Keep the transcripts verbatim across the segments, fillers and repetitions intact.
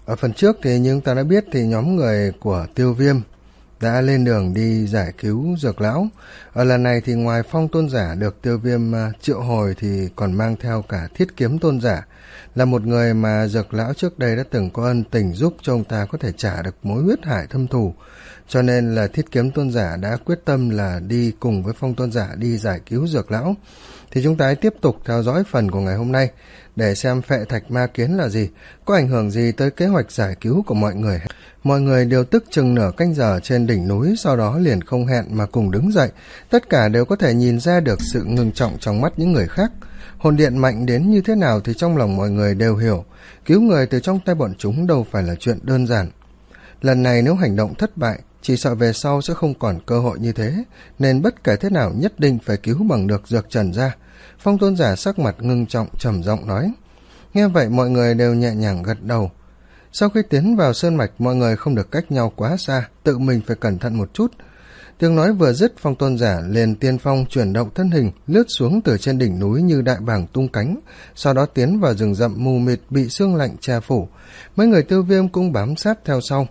Ở phần trước thì như chúng ta đã biết thì nhóm người của Tiêu Viêm đã lên đường đi giải cứu Dược Lão. Ở lần này thì ngoài Phong Tôn Giả được Tiêu Viêm triệu hồi thì còn mang theo cả Thiết Kiếm Tôn Giả, là một người mà Dược Lão trước đây đã từng có ân tình giúp cho ông ta có thể trả được mối huyết hải thâm thù. Cho nên là Thiết Kiếm Tôn Giả đã quyết tâm là đi cùng với Phong Tôn Giả đi giải cứu Dược Lão. Thì chúng ta hãy tiếp tục theo dõi phần của ngày hôm nay để xem phệ thạch ma kiến là gì, có ảnh hưởng gì tới kế hoạch giải cứu của mọi người. Mọi người đều tức chừng nửa canh giờ trên đỉnh núi, sau đó liền không hẹn mà cùng đứng dậy. Tất cả đều có thể nhìn ra được sự ngưng trọng trong mắt những người khác. Hồn điện mạnh đến như thế nào thì trong lòng mọi người đều hiểu, cứu người từ trong tay bọn chúng đâu phải là chuyện đơn giản. Lần này nếu hành động thất bại, chỉ sợ về sau sẽ không còn cơ hội như thế, nên bất kể thế nào nhất định phải cứu bằng được Dược Trần ra. Phong Tôn Giả sắc mặt ngưng trọng trầm giọng nói. Nghe vậy mọi người đều nhẹ nhàng gật đầu. Sau khi tiến vào sơn mạch, mọi người không được cách nhau quá xa, tự mình phải cẩn thận một chút. Tiếng nói vừa dứt, Phong Tôn Giả liền tiên phong chuyển động thân hình, lướt xuống từ trên đỉnh núi như đại bàng tung cánh, sau đó tiến vào rừng rậm mù mịt bị sương lạnh che phủ. Mấy người Tiêu Viêm cũng bám sát theo sau.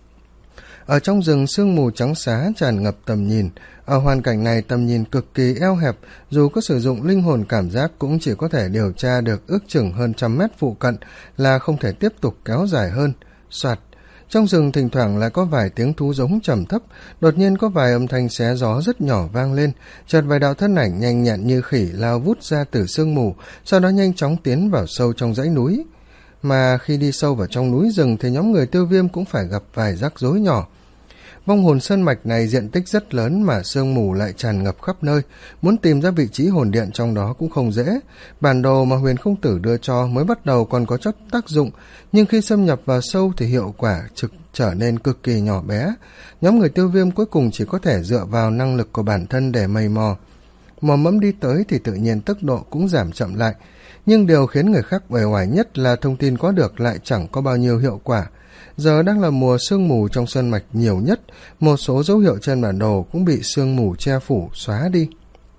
Ở trong rừng sương mù trắng xá tràn ngập tầm nhìn, ở hoàn cảnh này tầm nhìn cực kỳ eo hẹp, dù có sử dụng linh hồn cảm giác cũng chỉ có thể điều tra được ước chừng hơn trăm mét phụ cận, là không thể tiếp tục kéo dài hơn. Soạt, trong rừng thỉnh thoảng lại có vài tiếng thú giống trầm thấp, đột nhiên có vài âm thanh xé gió rất nhỏ vang lên, chợt vài đạo thân ảnh nhanh nhẹn như khỉ lao vút ra từ sương mù, sau đó nhanh chóng tiến vào sâu trong dãy núi. Mà khi đi sâu vào trong núi rừng thì nhóm người Tiêu Viêm cũng phải gặp vài rắc rối nhỏ. Vong hồn sơn mạch này diện tích rất lớn mà sương mù lại tràn ngập khắp nơi, muốn tìm ra vị trí hồn điện trong đó cũng không dễ. Bản đồ mà Huyền Không Tử đưa cho mới bắt đầu còn có chút tác dụng, nhưng khi xâm nhập vào sâu thì hiệu quả trực trở nên cực kỳ nhỏ bé. Nhóm người Tiêu Viêm cuối cùng chỉ có thể dựa vào năng lực của bản thân để mày mò. Mò mẫm đi tới thì tự nhiên tốc độ cũng giảm chậm lại, nhưng điều khiến người khác uể oải nhất là thông tin có được lại chẳng có bao nhiêu hiệu quả. Giờ đang là mùa sương mù trong sơn mạch nhiều nhất, một số dấu hiệu trên bản đồ cũng bị sương mù che phủ xóa đi.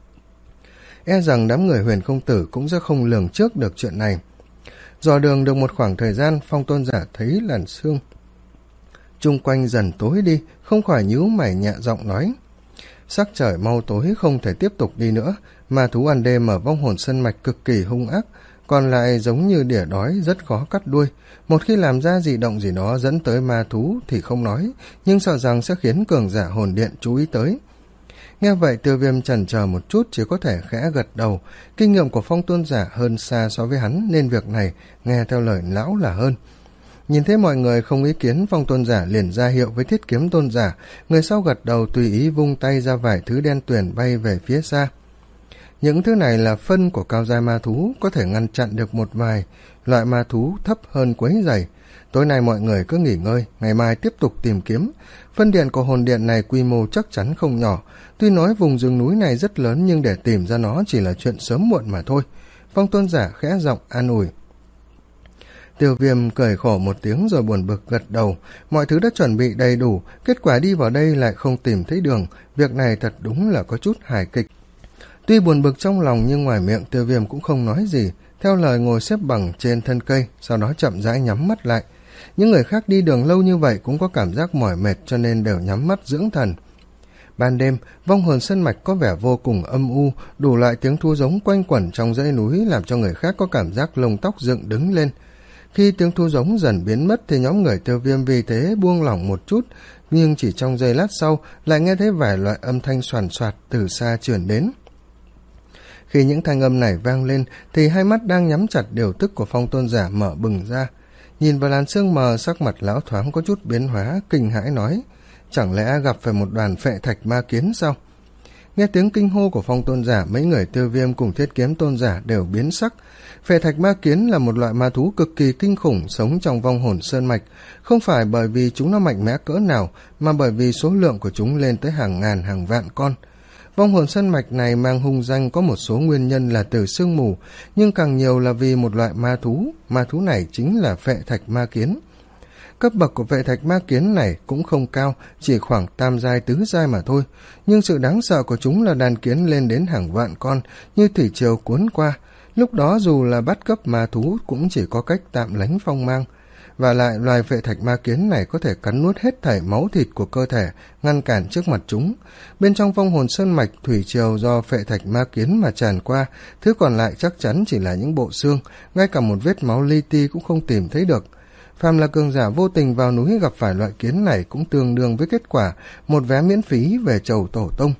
E rằng đám người Huyền Không Tử cũng sẽ không lường trước được chuyện này. Dò đường được một khoảng thời gian, Phong Tôn Giả thấy làn sương chung quanh dần tối đi, không khỏi nhíu mày nhẹ giọng nói. Sắc trời mau tối, không thể tiếp tục đi nữa, ma thú ăn đêm ở vong hồn sơn mạch cực kỳ hung ác, còn lại giống như đỉa đói rất khó cắt đuôi. Một khi làm ra dị động gì đó dẫn tới ma thú thì không nói, nhưng sợ rằng sẽ khiến cường giả hồn điện chú ý tới. Nghe vậy Tiêu Viêm chần chờ một chút, chỉ có thể khẽ gật đầu. Kinh nghiệm của Phong Tôn Giả hơn xa so với hắn, nên việc này nghe theo lời lão là hơn. Nhìn thấy mọi người không ý kiến, Phong Tôn Giả liền ra hiệu với Thiết Kiếm Tôn Giả, người sau gật đầu tùy ý vung tay ra vài thứ đen tuyền bay về phía xa. Những thứ này là phân của cao giai ma thú, có thể ngăn chặn được một vài loại ma thú thấp hơn quấy rầy. Tối nay mọi người cứ nghỉ ngơi, ngày mai tiếp tục tìm kiếm. Phân điện của hồn điện này quy mô chắc chắn không nhỏ, tuy nói vùng rừng núi này rất lớn nhưng để tìm ra nó chỉ là chuyện sớm muộn mà thôi. Phong Tôn Giả khẽ giọng an ủi. Tiêu Viêm cười khổ một tiếng rồi buồn bực gật đầu. Mọi thứ đã chuẩn bị đầy đủ, kết quả đi vào đây lại không tìm thấy đường. Việc này thật đúng là có chút hài kịch. Tuy buồn bực trong lòng nhưng ngoài miệng Tiêu Viêm cũng không nói gì, theo lời ngồi xếp bằng trên thân cây, sau đó chậm rãi nhắm mắt lại. Những người khác đi đường lâu như vậy cũng có cảm giác mỏi mệt cho nên đều nhắm mắt dưỡng thần. Ban đêm, vong hồn sơn mạch có vẻ vô cùng âm u, đủ loại tiếng thu giống quanh quẩn trong dãy núi làm cho người khác có cảm giác lông tóc dựng đứng lên. Khi tiếng thu giống dần biến mất thì nhóm người Tiêu Viêm vì thế buông lỏng một chút, nhưng chỉ trong giây lát sau lại nghe thấy vài loại âm thanh xoàn xoạt từ xa truyền đến. Khi những thanh âm này vang lên thì hai mắt đang nhắm chặt điều tức của Phong Tôn Giả mở bừng ra. Nhìn vào làn sương mờ, sắc mặt lão thoáng có chút biến hóa, kinh hãi nói, chẳng lẽ gặp phải một đoàn phệ thạch ma kiến sao? Nghe tiếng kinh hô của Phong Tôn Giả, mấy người Tiêu Viêm cùng Thiết Kiếm Tôn Giả đều biến sắc. Phệ thạch ma kiến là một loại ma thú cực kỳ kinh khủng sống trong vong hồn sơn mạch, không phải bởi vì chúng nó mạnh mẽ cỡ nào, mà bởi vì số lượng của chúng lên tới hàng ngàn hàng vạn con. Vong hồn sơn mạch này mang hung danh có một số nguyên nhân là từ sương mù, nhưng càng nhiều là vì một loại ma thú, ma thú này chính là phệ thạch ma kiến. Cấp bậc của phệ thạch ma kiến này cũng không cao, chỉ khoảng tam giai tứ giai mà thôi, nhưng sự đáng sợ của chúng là đàn kiến lên đến hàng vạn con, như thủy triều cuốn qua. Lúc đó dù là bắt cấp ma thú cũng chỉ có cách tạm lánh phong mang. và lại loài phệ thạch ma kiến này có thể cắn nuốt hết thảy máu thịt của cơ thể, ngăn cản trước mặt chúng. Bên trong vong hồn sơn mạch, thủy triều do phệ thạch ma kiến mà tràn qua, thứ còn lại chắc chắn chỉ là những bộ xương, ngay cả một vết máu li ti cũng không tìm thấy được. Phàm là cường giả vô tình vào núi gặp phải loại kiến này cũng tương đương với kết quả một vé miễn phí về chầu tổ tông.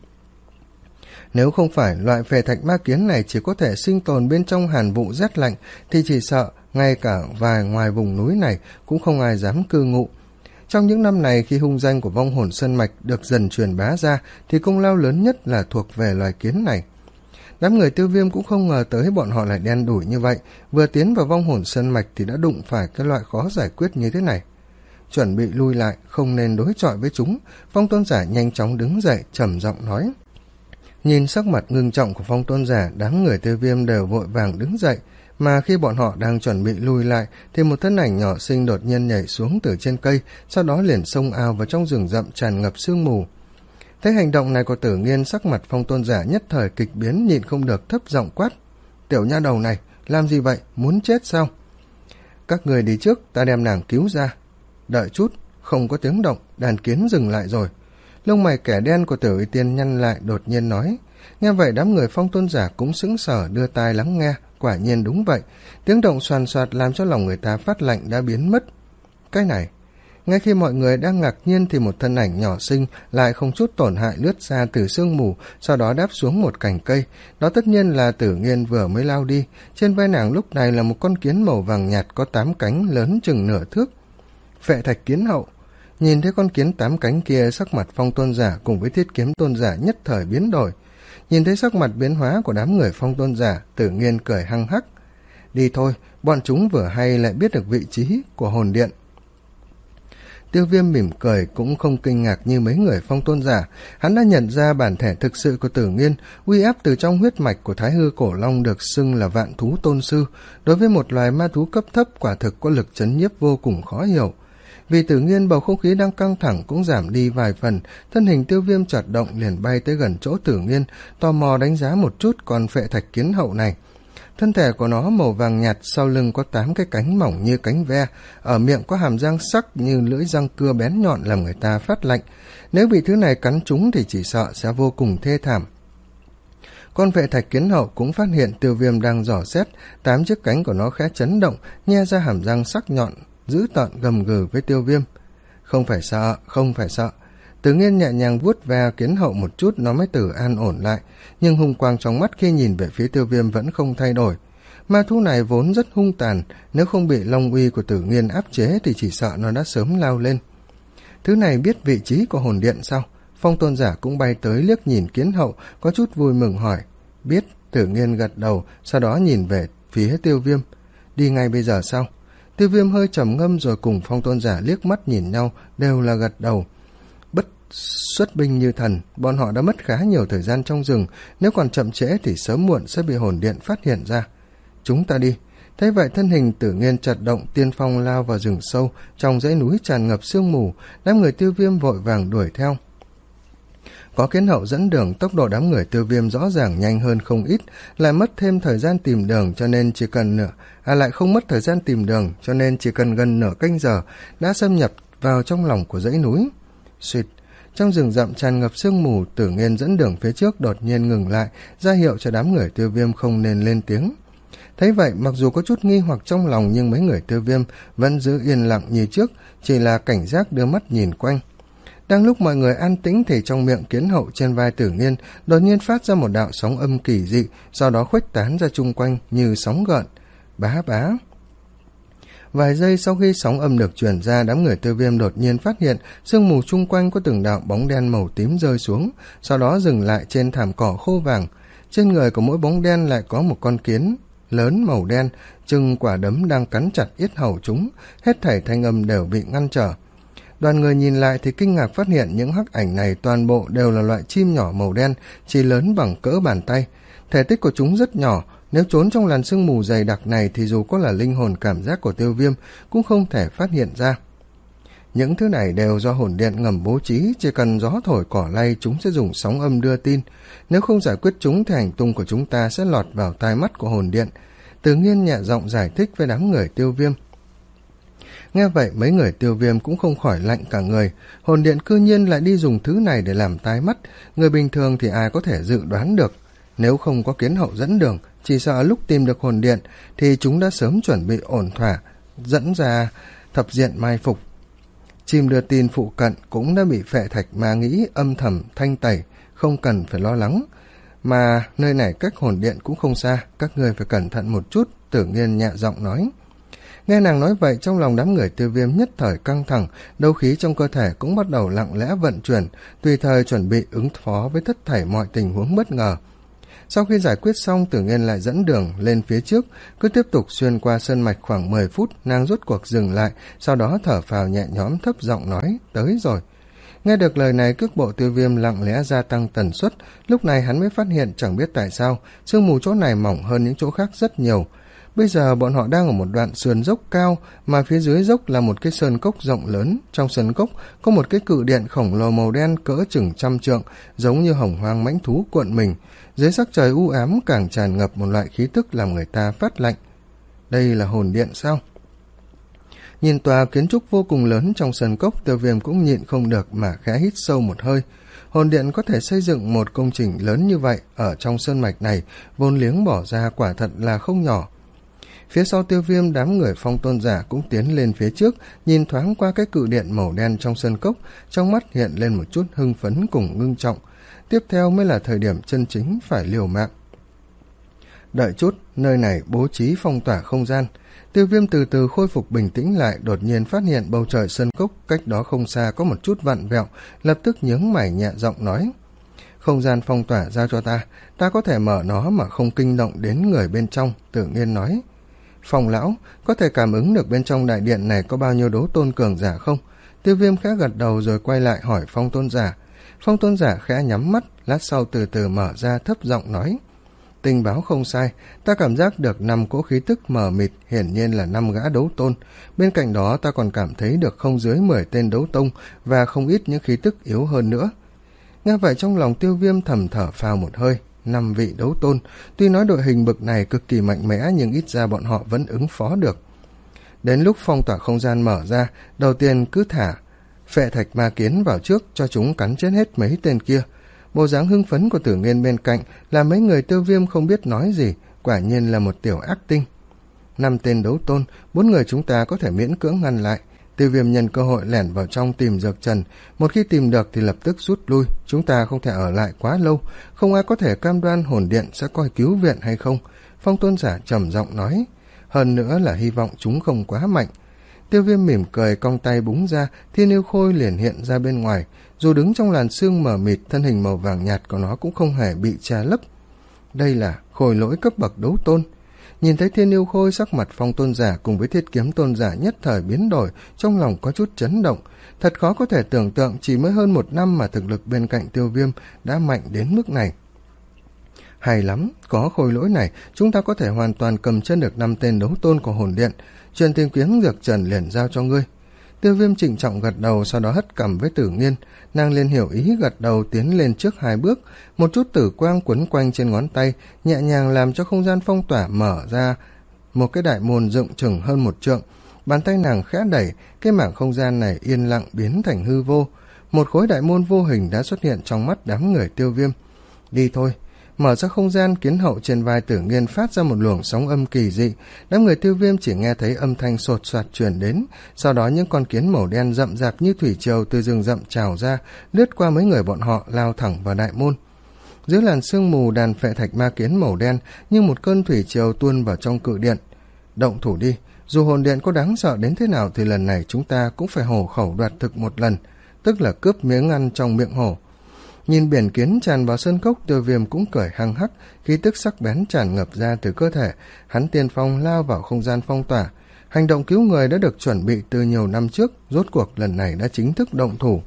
Nếu không phải loại phệ thạch ma kiến này chỉ có thể sinh tồn bên trong hàn vụ rét lạnh, thì chỉ sợ ngay cả vài ngoài vùng núi này cũng không ai dám cư ngụ. Trong những năm này, khi hung danh của vong hồn sơn mạch được dần truyền bá ra, thì công lao lớn nhất là thuộc về loài kiến này. Đám người Tiêu Viêm cũng không ngờ tới bọn họ lại đen đủi như vậy, vừa tiến vào vong hồn sơn mạch thì đã đụng phải cái loại khó giải quyết như thế này. Chuẩn bị lui lại, không nên đối chọi với chúng, Phong Tôn Giả nhanh chóng đứng dậy, trầm giọng nói. Nhìn sắc mặt ngưng trọng của Phong Tôn Giả, đám người Tiêu Viêm đều vội vàng đứng dậy, mà khi bọn họ đang chuẩn bị lui lại thì một thân ảnh nhỏ xinh đột nhiên nhảy xuống từ trên cây, sau đó liền xông ao vào trong rừng rậm tràn ngập sương mù. Thấy hành động này của Tử Nghiên, sắc mặt Phong Tôn Giả nhất thời kịch biến, nhịn không được thấp giọng quát. Tiểu nha đầu này, làm gì vậy, muốn chết sao? Các người đi trước, ta đem nàng cứu ra. Đợi chút, không có tiếng động, đàn kiến dừng lại rồi. Lông mày kẻ đen của Tử Y Tiên nhăn lại, đột nhiên nói. Nghe vậy đám người Phong Tôn Giả cũng sững sờ đưa tai lắng nghe, quả nhiên đúng vậy. Tiếng động xoàn xoạt làm cho lòng người ta phát lạnh đã biến mất. Cái này, ngay khi mọi người đang ngạc nhiên thì một thân ảnh nhỏ xinh lại không chút tổn hại lướt ra từ sương mù, sau đó đáp xuống một cành cây. Đó tất nhiên là Tử Nghiên vừa mới lao đi. Trên vai nàng lúc này là một con kiến màu vàng nhạt có tám cánh lớn chừng nửa thước. Phệ thạch kiến hậu. Nhìn thấy con kiến tám cánh kia, sắc mặt Phong Tôn Giả cùng với Thiết Kiếm Tôn Giả nhất thời biến đổi. Nhìn thấy sắc mặt biến hóa của đám người Phong Tôn Giả, Tử Nghiên cười hăng hắc. Đi thôi, bọn chúng vừa hay lại biết được vị trí của hồn điện. Tiêu Viêm mỉm cười, cũng không kinh ngạc như mấy người Phong Tôn Giả. Hắn đã nhận ra bản thể thực sự của Tử Nghiên, uy áp từ trong huyết mạch của Thái Hư Cổ Long được xưng là vạn thú tôn sư. Đối với một loài ma thú cấp thấp, quả thực có lực chấn nhiếp vô cùng khó hiểu. Vì Tử Nghiên, bầu không khí đang căng thẳng cũng giảm đi vài phần, thân hình Tiêu Viêm chợt động liền bay tới gần chỗ Tử Nghiên, tò mò đánh giá một chút con phệ thạch kiến hậu này. Thân thể của nó màu vàng nhạt, sau lưng có tám cái cánh mỏng như cánh ve, ở miệng có hàm răng sắc như lưỡi răng cưa bén nhọn làm người ta phát lạnh. Nếu bị thứ này cắn trúng thì chỉ sợ sẽ vô cùng thê thảm. Con phệ thạch kiến hậu cũng phát hiện Tiêu Viêm đang dò xét, tám chiếc cánh của nó khẽ chấn động, nhe ra hàm răng sắc nhọn, dữ tợn gầm gừ với Tiêu Viêm. Không phải sợ, không phải sợ. Tử Nghiên nhẹ nhàng vuốt ve kiến hậu một chút, nó mới tự an ổn lại, nhưng hung quang trong mắt khi nhìn về phía Tiêu Viêm vẫn không thay đổi. Ma thú này vốn rất hung tàn, nếu không bị long uy của Tử Nghiên áp chế thì chỉ sợ nó đã sớm lao lên. Thứ này biết vị trí của hồn điện sao? Phong Tôn Giả cũng bay tới liếc nhìn kiến hậu, có chút vui mừng hỏi. Biết. Tử Nghiên gật đầu, sau đó nhìn về phía Tiêu Viêm. Đi ngay bây giờ sao? Tiêu Viêm hơi trầm ngâm rồi cùng Phong Tôn Giả liếc mắt nhìn nhau, đều là gật đầu. Bất xuất binh như thần, bọn họ đã mất khá nhiều thời gian trong rừng, nếu còn chậm trễ thì sớm muộn sẽ bị hồn điện phát hiện ra. Chúng ta đi. Thế vậy thân hình Tử Nghiên chật động, tiên phong lao vào rừng sâu, trong dãy núi tràn ngập sương mù, đám người Tiêu Viêm vội vàng đuổi theo. Có kiến hậu dẫn đường, tốc độ đám người Tiêu Viêm rõ ràng nhanh hơn không ít, lại mất thêm thời gian tìm đường cho nên chỉ cần nửa, à lại không mất thời gian tìm đường cho nên chỉ cần gần nửa canh giờ đã xâm nhập vào trong lòng của dãy núi. Xuyệt, trong rừng rậm tràn ngập sương mù, Tử Nghiên dẫn đường phía trước đột nhiên ngừng lại, ra hiệu cho đám người Tiêu Viêm không nên lên tiếng. Thấy vậy, mặc dù có chút nghi hoặc trong lòng nhưng mấy người Tiêu Viêm vẫn giữ yên lặng như trước, chỉ là cảnh giác đưa mắt nhìn quanh. Đang lúc mọi người an tĩnh thì trong miệng kiến hậu trên vai Tử Nghiên đột nhiên phát ra một đạo sóng âm kỳ dị, sau đó khuếch tán ra chung quanh như sóng gợn. Bá bá. Vài giây sau khi sóng âm được truyền ra, đám người Tiêu Viêm đột nhiên phát hiện sương mù chung quanh có từng đạo bóng đen màu tím rơi xuống, sau đó dừng lại trên thảm cỏ khô vàng. Trên người của mỗi bóng đen lại có một con kiến lớn màu đen, chừng quả đấm đang cắn chặt yết hầu chúng, hết thảy thanh âm đều bị ngăn trở. Đoàn người nhìn lại thì kinh ngạc phát hiện những hắc ảnh này toàn bộ đều là loại chim nhỏ màu đen, chỉ lớn bằng cỡ bàn tay. Thể tích của chúng rất nhỏ, nếu trốn trong làn sương mù dày đặc này thì dù có là linh hồn cảm giác của Tiêu Viêm cũng không thể phát hiện ra. Những thứ này đều do hồn điện ngầm bố trí, chỉ cần gió thổi cỏ lay chúng sẽ dùng sóng âm đưa tin. Nếu không giải quyết chúng thì hành tung của chúng ta sẽ lọt vào tai mắt của hồn điện. Tử Nghiên nhẹ giọng giải thích với đám người Tiêu Viêm. Nghe vậy mấy người Tiêu Viêm cũng không khỏi lạnh cả người, hồn điện cư nhiên lại đi dùng thứ này để làm tai mắt, người bình thường thì ai có thể dự đoán được. Nếu không có kiến hậu dẫn đường, chỉ sợ lúc tìm được hồn điện thì chúng đã sớm chuẩn bị ổn thỏa, dẫn ra thập diện mai phục. Chim đưa tin phụ cận cũng đã bị phệ thạch ma nghĩ âm thầm thanh tẩy, không cần phải lo lắng. Mà nơi này cách hồn điện cũng không xa, các ngươi phải cẩn thận một chút, Tử Nghiên nhẹ giọng nói. Nghe nàng nói vậy, trong lòng đám người Tiêu Viêm nhất thời căng thẳng, đấu khí trong cơ thể cũng bắt đầu lặng lẽ vận chuyển, tùy thời chuẩn bị ứng phó với tất thảy mọi tình huống bất ngờ. Sau khi giải quyết xong, Tử Nghiên lại dẫn đường lên phía trước, cứ tiếp tục xuyên qua sơn mạch khoảng mười phút, nàng rốt cuộc dừng lại, sau đó thở phào nhẹ nhõm thấp giọng nói, tới rồi. Nghe được lời này, cước bộ Tiêu Viêm lặng lẽ gia tăng tần suất, lúc này hắn mới phát hiện chẳng biết tại sao, sương mù chỗ này mỏng hơn những chỗ khác rất nhiều. Bây giờ bọn họ đang ở một đoạn sườn dốc cao, mà phía dưới dốc là một cái sơn cốc rộng lớn. Trong sơn cốc có một cái cự điện khổng lồ màu đen cỡ chừng trăm trượng, giống như hồng hoang mãnh thú cuộn mình. Dưới sắc trời u ám càng tràn ngập một loại khí tức làm người ta phát lạnh. Đây là hồn điện sao? Nhìn tòa kiến trúc vô cùng lớn trong sơn cốc, Tiêu Viêm cũng nhịn không được mà khẽ hít sâu một hơi. Hồn điện có thể xây dựng một công trình lớn như vậy ở trong sơn mạch này, vốn liếng bỏ ra quả thật là không nhỏ. Phía sau Tiêu Viêm, đám người Phong Tôn giả cũng tiến lên phía trước, nhìn thoáng qua cái cự điện màu đen trong sơn cốc, trong mắt hiện lên một chút hưng phấn cùng ngưng trọng. Tiếp theo mới là thời điểm chân chính phải liều mạng. Đợi chút, nơi này bố trí phong tỏa không gian. Tiêu Viêm từ từ khôi phục bình tĩnh lại, đột nhiên phát hiện bầu trời sơn cốc cách đó không xa có một chút vặn vẹo, lập tức nhướng mày nhẹ giọng nói. Không gian phong tỏa giao cho ta, ta có thể mở nó mà không kinh động đến người bên trong, Tử Nghiên nói. Phong lão, có thể cảm ứng được bên trong đại điện này có bao nhiêu đấu tôn cường giả không? Tiêu Viêm khẽ gật đầu rồi quay lại hỏi Phong Tôn giả. Phong Tôn giả khẽ nhắm mắt, lát sau từ từ mở ra thấp giọng nói. Tình báo không sai, ta cảm giác được năm cỗ khí tức mờ mịt, hiển nhiên là năm gã đấu tôn. Bên cạnh đó ta còn cảm thấy được không dưới mười tên đấu tông và không ít những khí tức yếu hơn nữa. Nghe vậy trong lòng Tiêu Viêm thầm thở phào một hơi. Năm vị đấu tôn, tuy nói đội hình bực này cực kỳ mạnh mẽ nhưng ít ra bọn họ vẫn ứng phó được. Đến lúc phong tỏa không gian mở ra, đầu tiên cứ thả phệ thạch ma kiến vào trước cho chúng cắn chết hết mấy tên kia. Bộ dáng hưng phấn của Tử Nghiên bên cạnh làm mấy người Tiêu Viêm không biết nói gì, quả nhiên là một tiểu ác tinh. Năm tên đấu tôn, bốn người chúng ta có thể miễn cưỡng ngăn lại. Tiêu Viêm nhân cơ hội lẻn vào trong tìm dược trần, một khi tìm được thì lập tức rút lui, chúng ta không thể ở lại quá lâu, không ai có thể cam đoan hồn điện sẽ coi cứu viện hay không. Phong Tôn giả trầm giọng nói, hơn nữa là hy vọng chúng không quá mạnh. Tiêu Viêm mỉm cười cong tay búng ra, thiên yêu khôi liền hiện ra bên ngoài, dù đứng trong làn sương mờ mịt, thân hình màu vàng nhạt của nó cũng không hề bị che lấp. Đây là khôi lỗi cấp bậc đấu tôn. Nhìn thấy thiên yêu khôi, sắc mặt Phong Tôn giả cùng với thiết kiếm tôn giả nhất thời biến đổi, trong lòng có chút chấn động. Thật khó có thể tưởng tượng chỉ mới hơn một năm mà thực lực bên cạnh Tiêu Viêm đã mạnh đến mức này. Hay lắm, có khôi lỗi này, chúng ta có thể hoàn toàn cầm chân được năm tên đấu tôn của hồn điện. Truyền tìm kiếm dược trần liền giao cho ngươi. Tiêu Viêm trịnh trọng gật đầu, sau đó hất cằm với Tử Nghiên. Nàng liền hiểu ý gật đầu tiến lên trước hai bước, một chút tử quang quấn quanh trên ngón tay, nhẹ nhàng làm cho không gian phong tỏa mở ra một cái đại môn rộng chừng hơn một trượng. Bàn tay nàng khẽ đẩy, cái mảng không gian này yên lặng biến thành hư vô. Một khối đại môn vô hình đã xuất hiện trong mắt đám người Tiêu Viêm. Đi thôi. Mở ra không gian, kiến hậu trên vai Tử Nghiên phát ra một luồng sóng âm kỳ dị. Đám người Tiêu Viêm chỉ nghe thấy âm thanh sột soạt truyền đến, sau đó những con kiến màu đen rậm rạp như thủy triều từ rừng rậm trào ra, lướt qua mấy người bọn họ lao thẳng vào đại môn. Dưới làn sương mù, đàn phệ thạch ma kiến màu đen như một cơn thủy triều tuôn vào trong cự điện. Động thủ đi, dù hồn điện có đáng sợ đến thế nào thì lần này chúng ta cũng phải hổ khẩu đoạt thực một lần, tức là cướp miếng ăn trong miệng hổ. Nhìn biển kiến tràn vào sơn cốc, Tiêu Viêm cũng cười hăng hắc, khí tức sắc bén tràn ngập ra từ cơ thể. Hắn tiên phong lao vào không gian phong tỏa. Hành động cứu người đã được chuẩn bị từ nhiều năm trước, rốt cuộc lần này đã chính thức động thủ.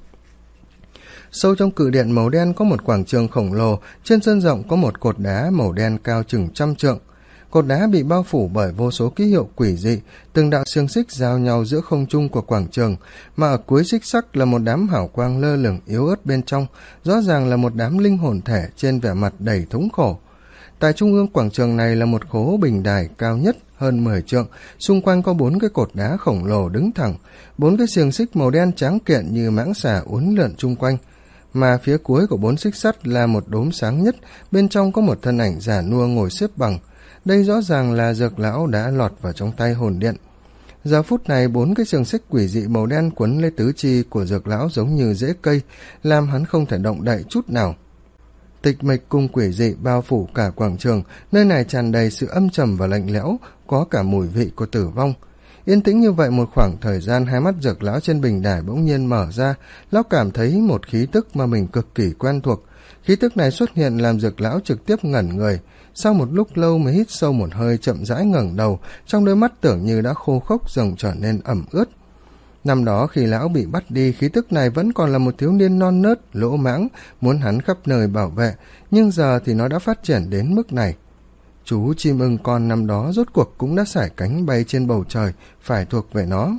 Sâu trong cự điện màu đen có một quảng trường khổng lồ, trên sân rộng có một cột đá màu đen cao chừng trăm trượng. Cột đá bị bao phủ bởi vô số ký hiệu quỷ dị, từng đạo xiềng xích giao nhau giữa không trung của quảng trường, mà ở cuối xích sắt là một đám hào quang lơ lửng yếu ớt bên trong, rõ ràng là một đám linh hồn thể trên vẻ mặt đầy thống khổ. Tại trung ương quảng trường này là một khố bình đài cao nhất, hơn mười trượng, xung quanh có bốn cái cột đá khổng lồ đứng thẳng, bốn cái xiềng xích màu đen tráng kiện như mãng xà uốn lượn chung quanh, mà phía cuối của bốn xích sắt là một đốm sáng nhất, bên trong có một thân ảnh già nua ngồi xếp bằng. Đây rõ ràng là Dược lão đã lọt vào trong tay hồn điện. Giờ phút này bốn cái xiềng xích quỷ dị màu đen quấn lấy tứ chi của Dược lão giống như rễ cây, làm hắn không thể động đậy chút nào. Tịch mịch cùng quỷ dị bao phủ cả quảng trường, nơi này tràn đầy sự âm trầm và lạnh lẽo, có cả mùi vị của tử vong. Yên tĩnh như vậy một khoảng thời gian, hai mắt Dược lão trên bình đài bỗng nhiên mở ra, lão cảm thấy một khí tức mà mình cực kỳ quen thuộc. Khí tức này xuất hiện làm Dược lão trực tiếp ngẩn người, sau một lúc lâu mới hít sâu một hơi, chậm rãi ngẩng đầu, trong đôi mắt tưởng như đã khô khốc dần trở nên ẩm ướt. Năm đó khi lão bị bắt đi, khí tức này vẫn còn là một thiếu niên non nớt, lỗ mãng, muốn hắn khắp nơi bảo vệ, nhưng giờ thì nó đã phát triển đến mức này. Chú chim ưng con năm đó rốt cuộc cũng đã sải cánh bay trên bầu trời, phải thuộc về nó.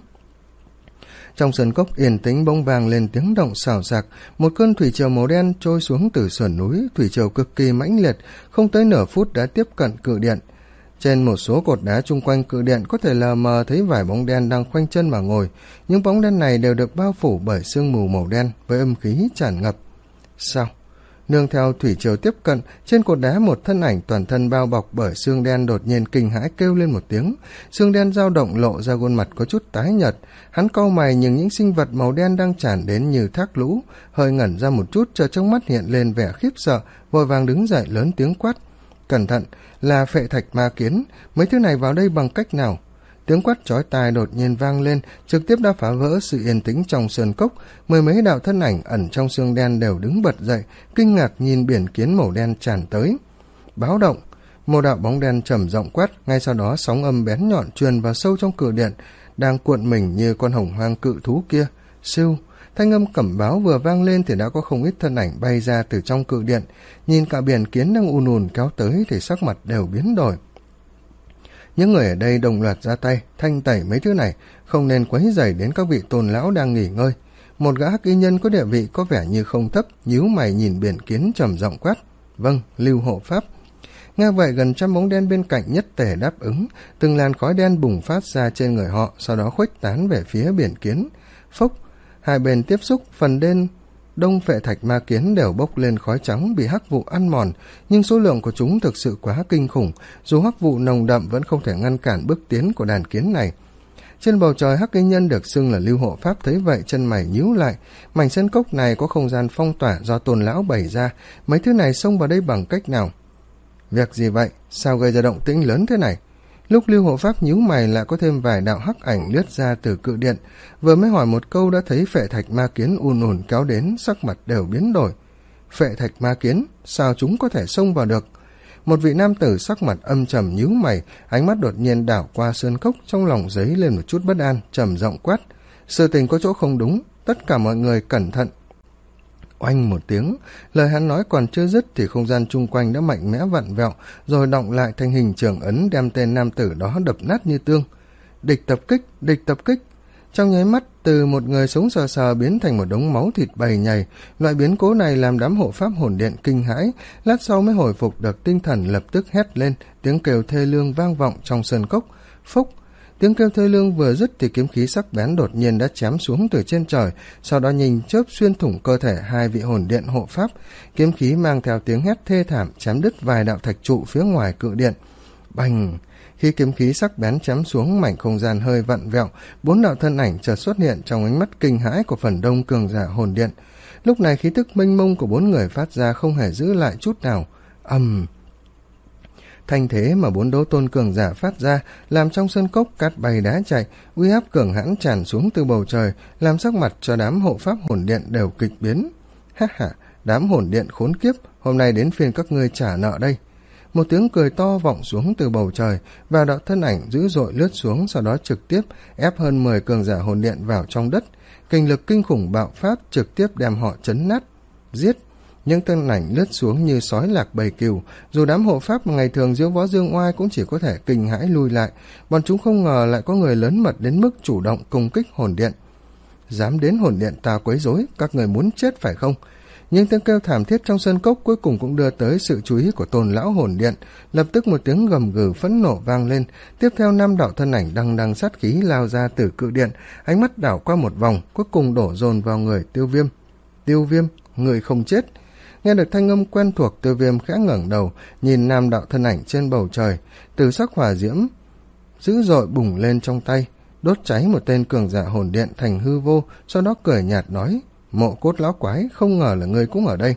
Trong sân cốc yên tĩnh bỗng vang lên tiếng động xào xạc, một cơn thủy triều màu đen trôi xuống từ sườn núi, thủy triều cực kỳ mãnh liệt, không tới nửa phút đã tiếp cận cự điện. Trên một số cột đá chung quanh cự điện có thể lờ mờ thấy vài bóng đen đang khoanh chân mà ngồi, những bóng đen này đều được bao phủ bởi sương mù màu đen với âm khí tràn ngập. Sao? Nương theo thủy triều tiếp cận, trên cột đá một thân ảnh toàn thân bao bọc bởi xương đen đột nhiên kinh hãi kêu lên một tiếng. Xương đen dao động lộ ra khuôn mặt có chút tái nhợt, hắn cau mày nhìn những sinh vật màu đen đang tràn đến như thác lũ, hơi ngẩn ra một chút, chờ trong mắt hiện lên vẻ khiếp sợ, vội vàng đứng dậy lớn tiếng quát: "Cẩn thận, là phệ thạch ma kiến, mấy thứ này vào đây bằng cách nào?" Tiếng quát chói tai đột nhiên vang lên, trực tiếp đã phá vỡ sự yên tĩnh trong sơn cốc. Mười mấy đạo thân ảnh ẩn trong xương đen đều đứng bật dậy, kinh ngạc nhìn biển kiến màu đen tràn tới. Báo động! Một đạo bóng đen trầm giọng quát, ngay sau đó sóng âm bén nhọn truyền vào sâu trong cự điện, đang cuộn mình như con hồng hoang cự thú kia. Siêu! Thanh âm cẩm báo vừa vang lên thì đã có không ít thân ảnh bay ra từ trong cự điện, nhìn cả biển kiến đang ùn ùn kéo tới thì sắc mặt đều biến đổi. Những người ở đây đồng loạt ra tay thanh tẩy mấy thứ này, không nên quấy rầy đến các vị tôn lão đang nghỉ ngơi. Một gã hắc y nhân có địa vị có vẻ như không thấp, nhíu mày nhìn biển kiến trầm giọng quát: "Vâng, lưu hộ pháp." Nghe vậy gần trăm bóng đen bên cạnh nhất tề đáp ứng, từng làn khói đen bùng phát ra trên người họ, sau đó khuếch tán về phía biển kiến. Phốc, hai bên tiếp xúc, phần đen đông phệ thạch ma kiến đều bốc lên khói trắng bị hắc vụ ăn mòn, nhưng số lượng của chúng thực sự quá kinh khủng, dù hắc vụ nồng đậm vẫn không thể ngăn cản bước tiến của đàn kiến này. Trên bầu trời, hắc y nhân được xưng là lưu hộ pháp thấy vậy chân mày nhíu lại. Mảnh sân cốc này có không gian phong tỏa do tôn lão bày ra, mấy thứ này xông vào đây bằng cách nào? Việc gì vậy? Sao gây ra động tĩnh lớn thế này? Lúc lưu hộ pháp nhíu mày lại có thêm vài đạo hắc ảnh lướt ra từ cự điện, vừa mới hỏi một câu đã thấy phệ thạch ma kiến ùn ùn kéo đến, sắc mặt đều biến đổi. Phệ thạch ma kiến, sao chúng có thể xông vào được? Một vị nam tử sắc mặt âm trầm nhíu mày, ánh mắt đột nhiên đảo qua sơn cốc, trong lòng dấy lên một chút bất an, trầm giọng quát: "Sự tình có chỗ không đúng, tất cả mọi người cẩn thận." Oanh một tiếng, lời hắn nói còn chưa dứt thì không gian chung quanh đã mạnh mẽ vặn vẹo, rồi động lại thành hình trường ấn đem tên nam tử đó đập nát như tương. Địch tập kích, địch tập kích. Trong nháy mắt, từ một người sống sờ sờ biến thành một đống máu thịt bầy nhầy. Loại biến cố này làm đám hộ pháp hồn điện kinh hãi, lát sau mới hồi phục được tinh thần, lập tức hét lên, tiếng kêu thê lương vang vọng trong sơn cốc. Phốc! Tiếng kêu thê lương vừa dứt thì kiếm khí sắc bén đột nhiên đã chém xuống từ trên trời, sau đó nhìn chớp xuyên thủng cơ thể hai vị hồn điện hộ pháp. Kiếm khí mang theo tiếng hét thê thảm chém đứt vài đạo thạch trụ phía ngoài cự điện. Bành! Khi kiếm khí sắc bén chém xuống, mảnh không gian hơi vặn vẹo, bốn đạo thân ảnh chợt xuất hiện trong ánh mắt kinh hãi của phần đông cường giả hồn điện. Lúc này khí tức mênh mông của bốn người phát ra không hề giữ lại chút nào. Ầm! Um, thanh thế mà bốn đấu tôn cường giả phát ra làm trong sân cốc cát bay đá chạy, uy áp cường hãn tràn xuống từ bầu trời, làm sắc mặt cho đám hộ pháp hồn điện đều kịch biến. Ha ha, đám hồn điện khốn kiếp, hôm nay đến phiên các ngươi trả nợ đây. Một tiếng cười to vọng xuống từ bầu trời, và đạo thân ảnh dữ dội lướt xuống, sau đó trực tiếp ép hơn mười cường giả hồn điện vào trong đất. Kinh lực kinh khủng bạo phát trực tiếp đem họ chấn nát, giết. Những thân ảnh lướt xuống như sói lạc bầy cừu, dù đám hộ pháp ngày thường diễu võ dương oai cũng chỉ có thể kinh hãi lui lại, bọn chúng không ngờ lại có người lớn mật đến mức chủ động công kích hồn điện. Dám đến hồn điện ta quấy rối, các người muốn chết phải không? những tiếng kêu thảm thiết trong sân cốc cuối cùng cũng đưa tới sự chú ý của Tôn lão hồn điện. Lập tức một tiếng gầm gừ phẫn nộ vang lên, tiếp theo năm đạo thân ảnh đằng đằng sát khí lao ra từ cự điện, ánh mắt đảo qua một vòng, cuối cùng đổ dồn vào người Tiêu Viêm. Tiêu Viêm, người không chết. Nghe được thanh âm quen thuộc, Tiêu Viêm khẽ ngẩng đầu, nhìn nam đạo thân ảnh trên bầu trời, từ sắc hỏa diễm dữ dội bùng lên trong tay, đốt cháy một tên cường giả hồn điện thành hư vô, sau đó cười nhạt nói: Mộ Cốt lão quái, không ngờ là ngươi cũng ở đây.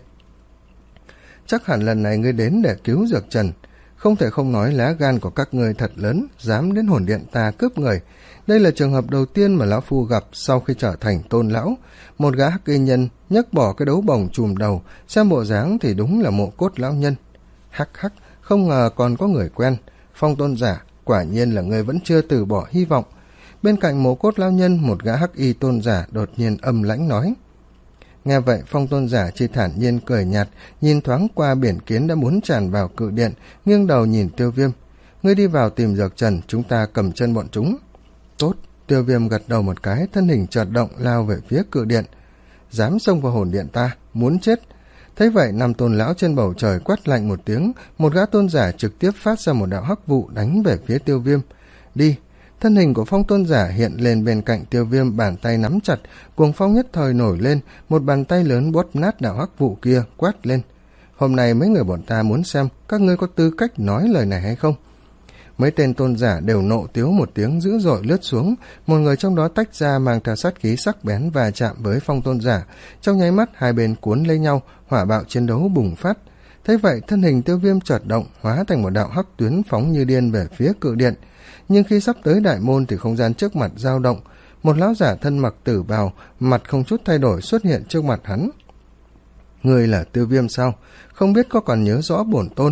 Chắc hẳn lần này ngươi đến để cứu Dược Trần. Không thể không nói lá gan của các ngươi thật lớn, dám đến hồn điện ta cướp người. Đây là trường hợp đầu tiên mà lão phu gặp sau khi trở thành Tôn lão. Một gã hắc y nhân nhấc bỏ cái đấu bồng trùm đầu, xem bộ dáng thì đúng là Mộ Cốt lão nhân. Hắc hắc, không ngờ còn có người quen. Phong Tôn giả, quả nhiên là ngươi vẫn chưa từ bỏ hy vọng. Bên cạnh Mộ Cốt lão nhân, một gã hắc y tôn giả đột nhiên âm lãnh nói. Nghe vậy, Phong Tôn giả chỉ thản nhiên cười nhạt, nhìn thoáng qua biển kiến đã muốn tràn vào cự điện, nghiêng đầu nhìn Tiêu Viêm. Ngươi đi vào tìm Dược Trần, chúng ta cầm chân bọn chúng. Tốt. Tiêu Viêm gật đầu một cái, thân hình chợt động lao về phía cự điện. Dám xông vào hồn điện ta, muốn chết. Thấy vậy, năm tôn lão trên bầu trời quát lạnh một tiếng, một gã tôn giả trực tiếp phát ra một đạo hắc vụ đánh về phía Tiêu Viêm. Đi. Thân hình của Phong Tôn giả hiện lên bên cạnh Tiêu Viêm, bàn tay nắm chặt, cuồng phong nhất thời nổi lên, một bàn tay lớn bóp nát đạo hắc vụ kia, quát lên. Hôm nay mấy người bọn ta muốn xem các ngươi có tư cách nói lời này hay không. Mấy tên tôn giả đều nộ tiếu một tiếng dữ dội lướt xuống, một người trong đó tách ra mang theo sát khí sắc bén và chạm với Phong Tôn giả. Trong nháy mắt hai bên cuốn lấy nhau, hỏa bạo chiến đấu bùng phát. Thế vậy, thân hình Tiêu Viêm chợt động, hóa thành một đạo hắc tuyến phóng như điên về phía cự điện. Nhưng khi sắp tới đại môn thì không gian trước mặt dao động, một lão giả thân mặc tử bào, mặt không chút thay đổi xuất hiện trước mặt hắn. Người là Tiêu Viêm sao? Không biết có còn nhớ rõ bổn tôn?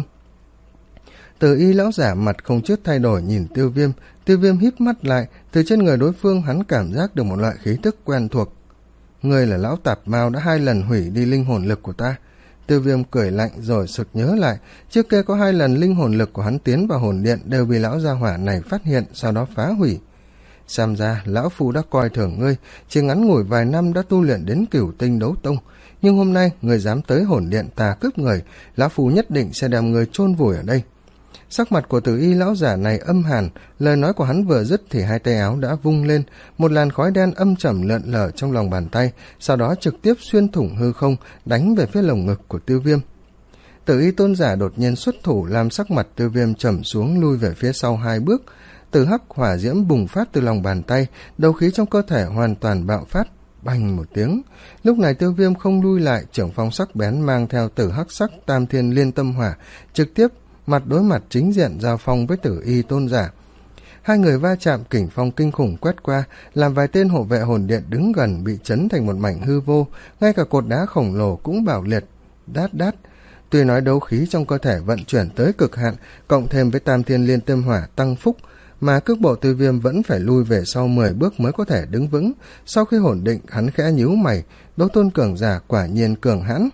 Từ y lão giả mặt không chút thay đổi nhìn Tiêu Viêm, Tiêu Viêm híp mắt lại, từ trên người đối phương hắn cảm giác được một loại khí tức quen thuộc. Người là lão tạp mao đã hai lần hủy đi linh hồn lực của ta. Tiêu Viêm cười lạnh rồi sực nhớ lại, trước kia có hai lần linh hồn lực của hắn tiến vào hồn điện đều bị lão gia hỏa này phát hiện, sau đó phá hủy. Xem ra lão phu đã coi thường ngươi, chỉ ngắn ngủi vài năm đã tu luyện đến cửu tinh đấu tông, nhưng hôm nay ngươi dám tới hồn điện ta cướp người, lão phu nhất định sẽ đem ngươi chôn vùi ở đây. Sắc mặt của Tử Y lão giả này âm hàn, lời nói của hắn vừa dứt thì hai tay áo đã vung lên, một làn khói đen âm trầm lượn lờ trong lòng bàn tay, sau đó trực tiếp xuyên thủng hư không, đánh về phía lồng ngực của Tiêu Viêm. Tử Y tôn giả đột nhiên xuất thủ làm sắc mặt Tiêu Viêm trầm xuống, lui về phía sau hai bước. Từ hắc hỏa diễm bùng phát từ lòng bàn tay, đấu khí trong cơ thể hoàn toàn bạo phát. Bành một tiếng, lúc này Tiêu Viêm không lui lại, trưởng phong sắc bén mang theo tử hắc sắc tam thiên liên tâm hỏa, trực tiếp mặt đối mặt chính diện giao phong với Tử Y tôn giả. Hai người va chạm, kình phong kinh khủng quét qua, làm vài tên hộ vệ hồn điện đứng gần bị chấn thành một mảnh hư vô, ngay cả cột đá khổng lồ cũng bạo liệt. Đát đát, tuy nói đấu khí trong cơ thể vận chuyển tới cực hạn, cộng thêm với tam thiên liên tâm hỏa tăng phúc, mà cước bộ Tiêu Viêm vẫn phải lui về sau mười bước mới có thể đứng vững. Sau khi ổn định, hắn khẽ nhíu mày, đấu tôn cường giả quả nhiên cường hãn.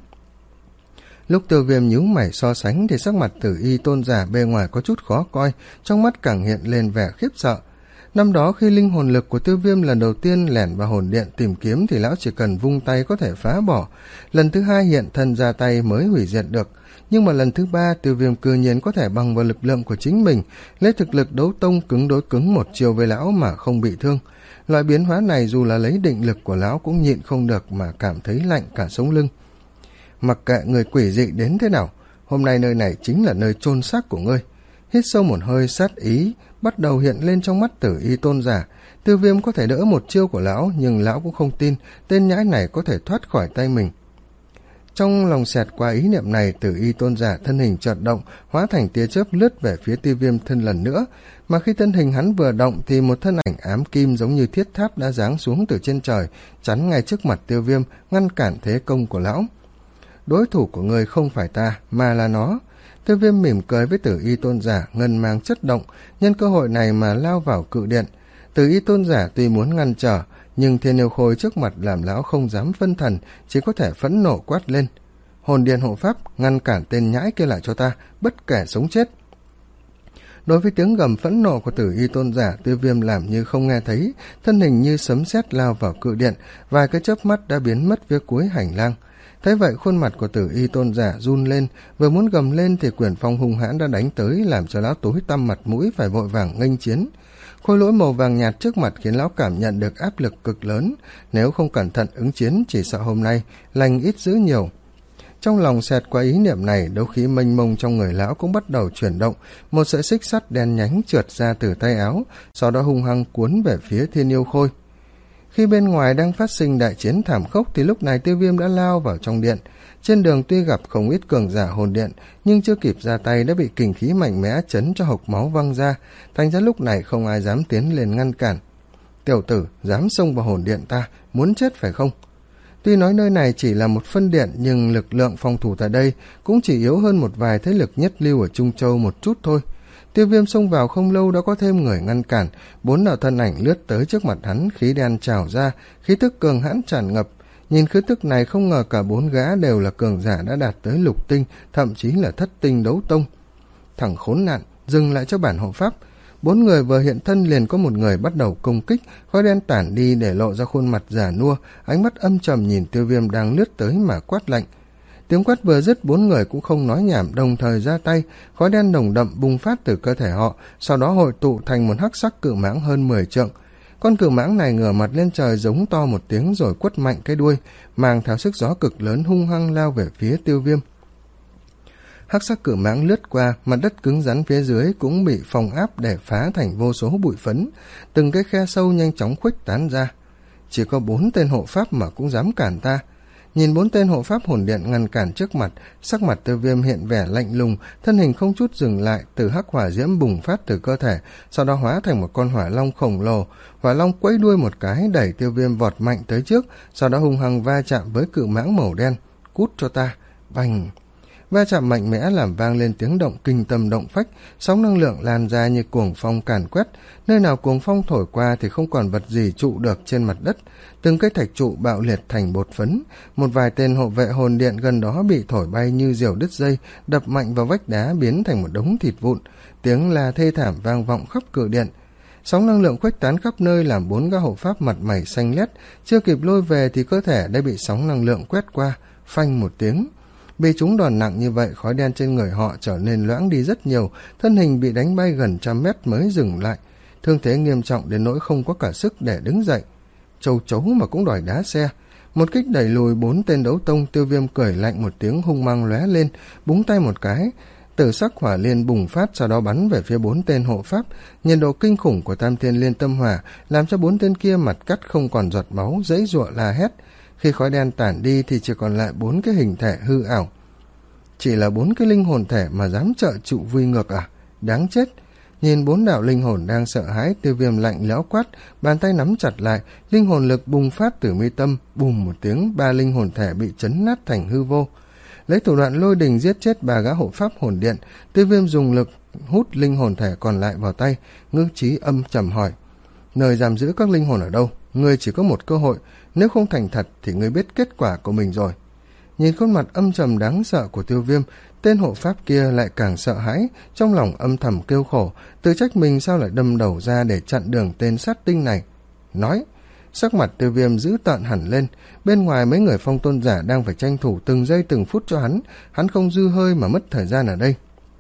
Lúc Tiêu Viêm nhíu mày so sánh thì sắc mặt Tử Y tôn giả bề ngoài có chút khó coi, trong mắt càng hiện lên vẻ khiếp sợ. Năm đó khi linh hồn lực của Tiêu Viêm lần đầu tiên lẻn vào hồn điện tìm kiếm thì lão chỉ cần vung tay có thể phá bỏ, lần thứ hai hiện thân ra tay mới hủy diệt được, nhưng mà lần thứ ba Tiêu Viêm cư nhiên có thể bằng vào lực lượng của chính mình lấy thực lực đấu tông cứng đối cứng một chiều với lão mà không bị thương. Loại biến hóa này dù là lấy định lực của lão cũng nhịn không được mà cảm thấy lạnh cả sống lưng. Mặc kệ người quỷ dị đến thế nào, hôm nay nơi này chính là nơi chôn xác của ngươi. Hít sâu một hơi, sát ý bắt đầu hiện lên trong mắt Tử Y tôn giả. Tiêu Viêm có thể đỡ một chiêu của lão, nhưng lão cũng không tin tên nhãi này có thể thoát khỏi tay mình. Trong lòng xẹt qua ý niệm này, Tử Y tôn giả thân hình chợt động, hóa thành tia chớp lướt về phía Tiêu Viêm thân lần nữa, mà khi thân hình hắn vừa động thì một thân ảnh ám kim giống như thiết tháp đã giáng xuống từ trên trời, chắn ngay trước mặt Tiêu Viêm, ngăn cản thế công của lão. Đối thủ của ngươi không phải ta, mà là nó. Tiêu Viêm mỉm cười với Tử Y tôn giả, ngân mang chất động, nhân cơ hội này mà lao vào cự điện. Tử Y tôn giả tuy muốn ngăn trở, nhưng Thiên Yêu Khôi trước mặt làm lão không dám phân thần, chỉ có thể phẫn nộ quát lên. Hồn điện hộ pháp, ngăn cản tên nhãi kia lại cho ta, bất kể sống chết. Đối với tiếng gầm phẫn nộ của Tử Y tôn giả, Tiêu Viêm làm như không nghe thấy, thân hình như sấm sét lao vào cự điện, vài cái chớp mắt đã biến mất phía cuối hành lang. Thế vậy khuôn mặt của Tử Y tôn giả run lên, vừa muốn gầm lên thì Quyền Phong hung hãn đã đánh tới, làm cho lão tối tăm mặt mũi phải vội vàng nghênh chiến. Khôi lỗi màu vàng nhạt trước mặt khiến lão cảm nhận được áp lực cực lớn, nếu không cẩn thận ứng chiến chỉ sợ hôm nay lành ít dữ nhiều. Trong lòng xẹt qua ý niệm này, đấu khí mênh mông trong người lão cũng bắt đầu chuyển động, một sợi xích sắt đen nhánh trượt ra từ tay áo, sau đó hung hăng cuốn về phía Thiên Yêu Khôi. Khi bên ngoài đang phát sinh đại chiến thảm khốc thì lúc này Tiêu Viêm đã lao vào trong điện. Trên đường tuy gặp không ít cường giả hồn điện, nhưng chưa kịp ra tay đã bị kình khí mạnh mẽ chấn cho hộc máu văng ra, thành ra lúc này không ai dám tiến lên ngăn cản. Tiểu tử, dám xông vào hồn điện ta, muốn chết phải không? Tuy nói nơi này chỉ là một phân điện, nhưng lực lượng phòng thủ tại đây cũng chỉ yếu hơn một vài thế lực nhất lưu ở Trung Châu một chút thôi. Tiêu Viêm xông vào không lâu đã có thêm người ngăn cản, bốn đạo thân ảnh lướt tới trước mặt hắn, khí đen trào ra, khí tức cường hãn tràn ngập. Nhìn khí tức này không ngờ cả bốn gã đều là cường giả đã đạt tới lục tinh, thậm chí là thất tinh đấu tông. Thằng khốn nạn, dừng lại cho bản hộ pháp. Bốn người vừa hiện thân liền có một người bắt đầu công kích, khói đen tản đi để lộ ra khuôn mặt già nua, ánh mắt âm trầm nhìn Tiêu Viêm đang lướt tới mà quát lạnh. Tiếng quát vừa dứt, bốn người cũng không nói nhảm đồng thời ra tay, khói đen nồng đậm bùng phát từ cơ thể họ, sau đó hội tụ thành một hắc sắc cự mãng hơn mười trượng. Con cự mãng này ngửa mặt lên trời giống to một tiếng rồi quất mạnh cái đuôi, mang theo sức gió cực lớn hung hăng lao về phía Tiêu Viêm. Hắc sắc cự mãng lướt qua, mặt đất cứng rắn phía dưới cũng bị phòng áp để phá thành vô số bụi phấn, từng cái khe sâu nhanh chóng khuếch tán ra. Chỉ có bốn tên hộ pháp mà cũng dám cản ta. Nhìn bốn tên hộ pháp hồn điện ngăn cản trước mặt, sắc mặt Tiêu Viêm hiện vẻ lạnh lùng, thân hình không chút dừng lại, từ hắc hỏa diễm bùng phát từ cơ thể, sau đó hóa thành một con hỏa long khổng lồ. Hỏa long quẫy đuôi một cái đẩy Tiêu Viêm vọt mạnh tới trước, sau đó hung hăng va chạm với cự mãng màu đen. Cút cho ta! Bành! Va chạm mạnh mẽ làm vang lên tiếng động kinh tâm động phách, sóng năng lượng lan ra như cuồng phong càn quét, nơi nào cuồng phong thổi qua thì không còn vật gì trụ được trên mặt đất, từng cái thạch trụ bạo liệt thành bột phấn, một vài tên hộ vệ hồn điện gần đó bị thổi bay như diều đứt dây, đập mạnh vào vách đá biến thành một đống thịt vụn, tiếng la thê thảm vang vọng khắp cự điện. Sóng năng lượng khuếch tán khắp nơi làm bốn gã hộ pháp mặt mày xanh lét, chưa kịp lôi về thì cơ thể đã bị sóng năng lượng quét qua, phanh một tiếng. Bị chúng đòn nặng như vậy, khói đen trên người họ trở nên loãng đi rất nhiều, thân hình bị đánh bay gần trăm mét mới dừng lại, thương thế nghiêm trọng đến nỗi không có cả sức để đứng dậy. Châu chấu mà cũng đòi đá xe. Một kích đẩy lùi bốn tên đấu tông, Tiêu Viêm cười lạnh một tiếng hung mang lóe lên, búng tay một cái, tử sắc hỏa liên bùng phát, sau đó bắn về phía bốn tên hộ pháp. Nhiệt độ kinh khủng của Tam Thiên Liên Tâm Hỏa làm cho bốn tên kia mặt cắt không còn giọt máu, giãy giụa la hét. Khi khói đen tản đi thì chỉ còn lại bốn cái hình thể hư ảo. Chỉ là bốn cái linh hồn thể mà dám trợ trụ vui ngược à? Đáng chết! Nhìn bốn đạo linh hồn đang sợ hãi, Tiêu Viêm lạnh lẽo quát, bàn tay nắm chặt lại, linh hồn lực bùng phát từ mi tâm, bùm một tiếng, ba linh hồn thể bị chấn nát thành hư vô. Lấy thủ đoạn lôi đình giết chết ba gã hộ pháp hồn điện, Tiêu Viêm dùng lực hút linh hồn thể còn lại vào tay, ngữ trí âm trầm hỏi: nơi giam giữ các linh hồn ở đâu? Ngươi chỉ có một cơ hội, nếu không thành thật thì ngươi biết kết quả của mình rồi. Nhìn khuôn mặt âm trầm đáng sợ của Tiêu Viêm, tên hộ pháp kia lại càng sợ hãi, trong lòng âm thầm kêu khổ, tự trách mình sao lại đâm đầu ra để chặn đường tên sát tinh này. Nói, sắc mặt Tiêu Viêm dữ tợn hẳn lên, bên ngoài mấy người phong tôn giả đang phải tranh thủ từng giây từng phút cho hắn, hắn không dư hơi mà mất thời gian ở đây.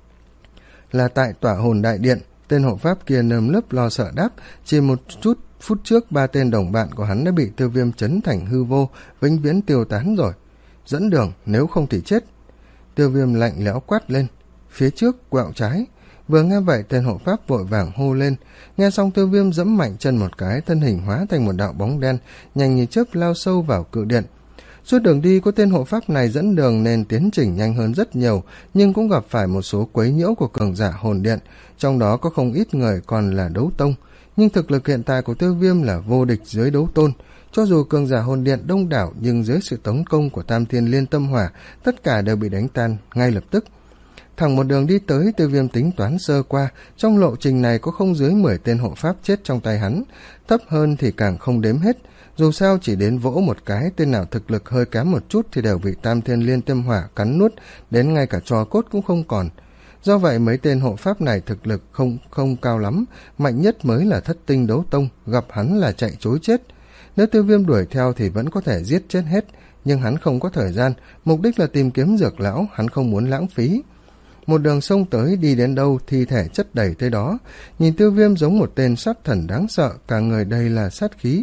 Là tại tỏa hồn đại điện, tên hộ pháp kia nơm nớp lo sợ đáp, chỉ một chút phút trước ba tên đồng bạn của hắn đã bị Tiêu Viêm chấn thành hư vô, vĩnh viễn tiêu tán rồi. Dẫn đường, nếu không thì chết. Tiêu Viêm lạnh lẽo quát lên, phía trước quẹo trái. Vừa nghe vậy tên hộ pháp vội vàng hô lên, nghe xong Tiêu Viêm giẫm mạnh chân một cái, thân hình hóa thành một đạo bóng đen, nhanh như chớp lao sâu vào cự điện. Suốt đường đi có tên hộ pháp này dẫn đường nên tiến trình nhanh hơn rất nhiều, nhưng cũng gặp phải một số quấy nhiễu của cường giả hồn điện, trong đó có không ít người còn là đấu tông, nhưng thực lực hiện tại của Tiêu Viêm là vô địch dưới đấu tôn. Cho dù cường giả hồn điện đông đảo nhưng dưới sự tấn công của Tam Thiên Liên Tâm Hỏa, tất cả đều bị đánh tan ngay lập tức. Thẳng một đường đi tới, Tiêu Viêm tính toán sơ qua, trong lộ trình này có không dưới mười tên hộ pháp chết trong tay hắn, thấp hơn thì càng không đếm hết. Dù sao chỉ đến vỗ một cái, tên nào thực lực hơi kém một chút thì đều bị Tam Thiên Liên Tâm Hỏa cắn nuốt, đến ngay cả tro cốt cũng không còn. Do vậy mấy tên hộ pháp này thực lực không không cao lắm, mạnh nhất mới là thất tinh đấu tông, gặp hắn là chạy trối chết. Nếu Tiêu Viêm đuổi theo thì vẫn có thể giết chết hết, nhưng hắn không có thời gian, mục đích là tìm kiếm dược lão, hắn không muốn lãng phí. Một đường sông tới, đi đến đâu thi thể chất đầy tới đó, nhìn Tiêu Viêm giống một tên sát thần đáng sợ, cả người đây là sát khí.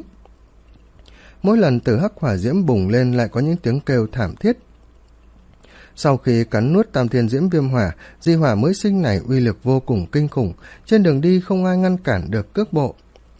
Mỗi lần tử hắc hỏa diễm bùng lên lại có những tiếng kêu thảm thiết. Sau khi cắn nuốt tam thiên diễm viêm hỏa, di hỏa mới sinh này uy lực vô cùng kinh khủng, trên đường đi không ai ngăn cản được cước bộ.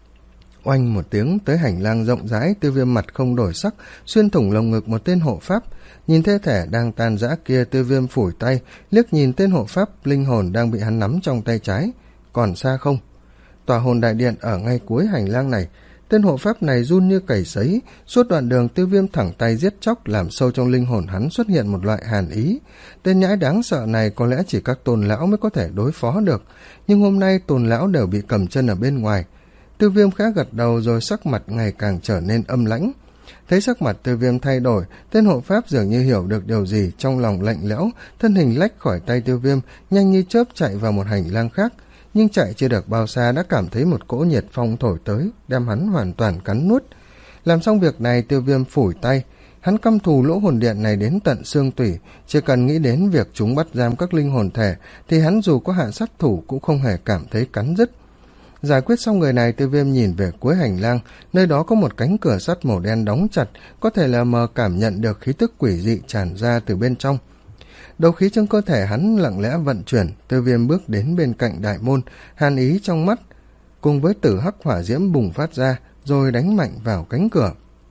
Oanh một tiếng, tới hành lang rộng rãi, Tiêu Viêm mặt không đổi sắc, xuyên thủng lồng ngực một tên hộ pháp. Nhìn thi thể đang tan rã kia, Tiêu Viêm phủi tay, liếc nhìn tên hộ pháp, linh hồn đang bị hắn nắm trong tay trái. Còn xa không? Tòa hồn đại điện ở ngay cuối hành lang này. Tên hộ pháp này run như cầy sấy, suốt đoạn đường Tiêu Viêm thẳng tay giết chóc, làm sâu trong linh hồn hắn xuất hiện một loại hàn ý. Tên nhãi đáng sợ này có lẽ chỉ các tôn lão mới có thể đối phó được, nhưng hôm nay tôn lão đều bị cầm chân ở bên ngoài. Tiêu Viêm khẽ gật đầu rồi sắc mặt ngày càng trở nên âm lãnh. Thấy sắc mặt Tiêu Viêm thay đổi, tên hộ pháp dường như hiểu được điều gì, trong lòng lạnh lẽo, thân hình lách khỏi tay Tiêu Viêm, nhanh như chớp chạy vào một hành lang khác. Nhưng chạy chưa được bao xa đã cảm thấy một cỗ nhiệt phong thổi tới, đem hắn hoàn toàn cắn nuốt. Làm xong việc này, Tiêu Viêm phủi tay. Hắn căm thù lỗ hồn điện này đến tận xương tủy, chỉ cần nghĩ đến việc chúng bắt giam các linh hồn thể, thì hắn dù có hạ sát thủ cũng không hề cảm thấy cắn rứt. Giải quyết xong người này, Tiêu Viêm nhìn về cuối hành lang, nơi đó có một cánh cửa sắt màu đen đóng chặt, có thể là mờ cảm nhận được khí tức quỷ dị tràn ra từ bên trong. Đầu khí trong cơ thể hắn lặng lẽ vận chuyển, Tiêu Viêm bước đến bên cạnh đại môn, hàn ý trong mắt, cùng với tử hắc hỏa diễm bùng phát ra, rồi đánh mạnh vào cánh cửa.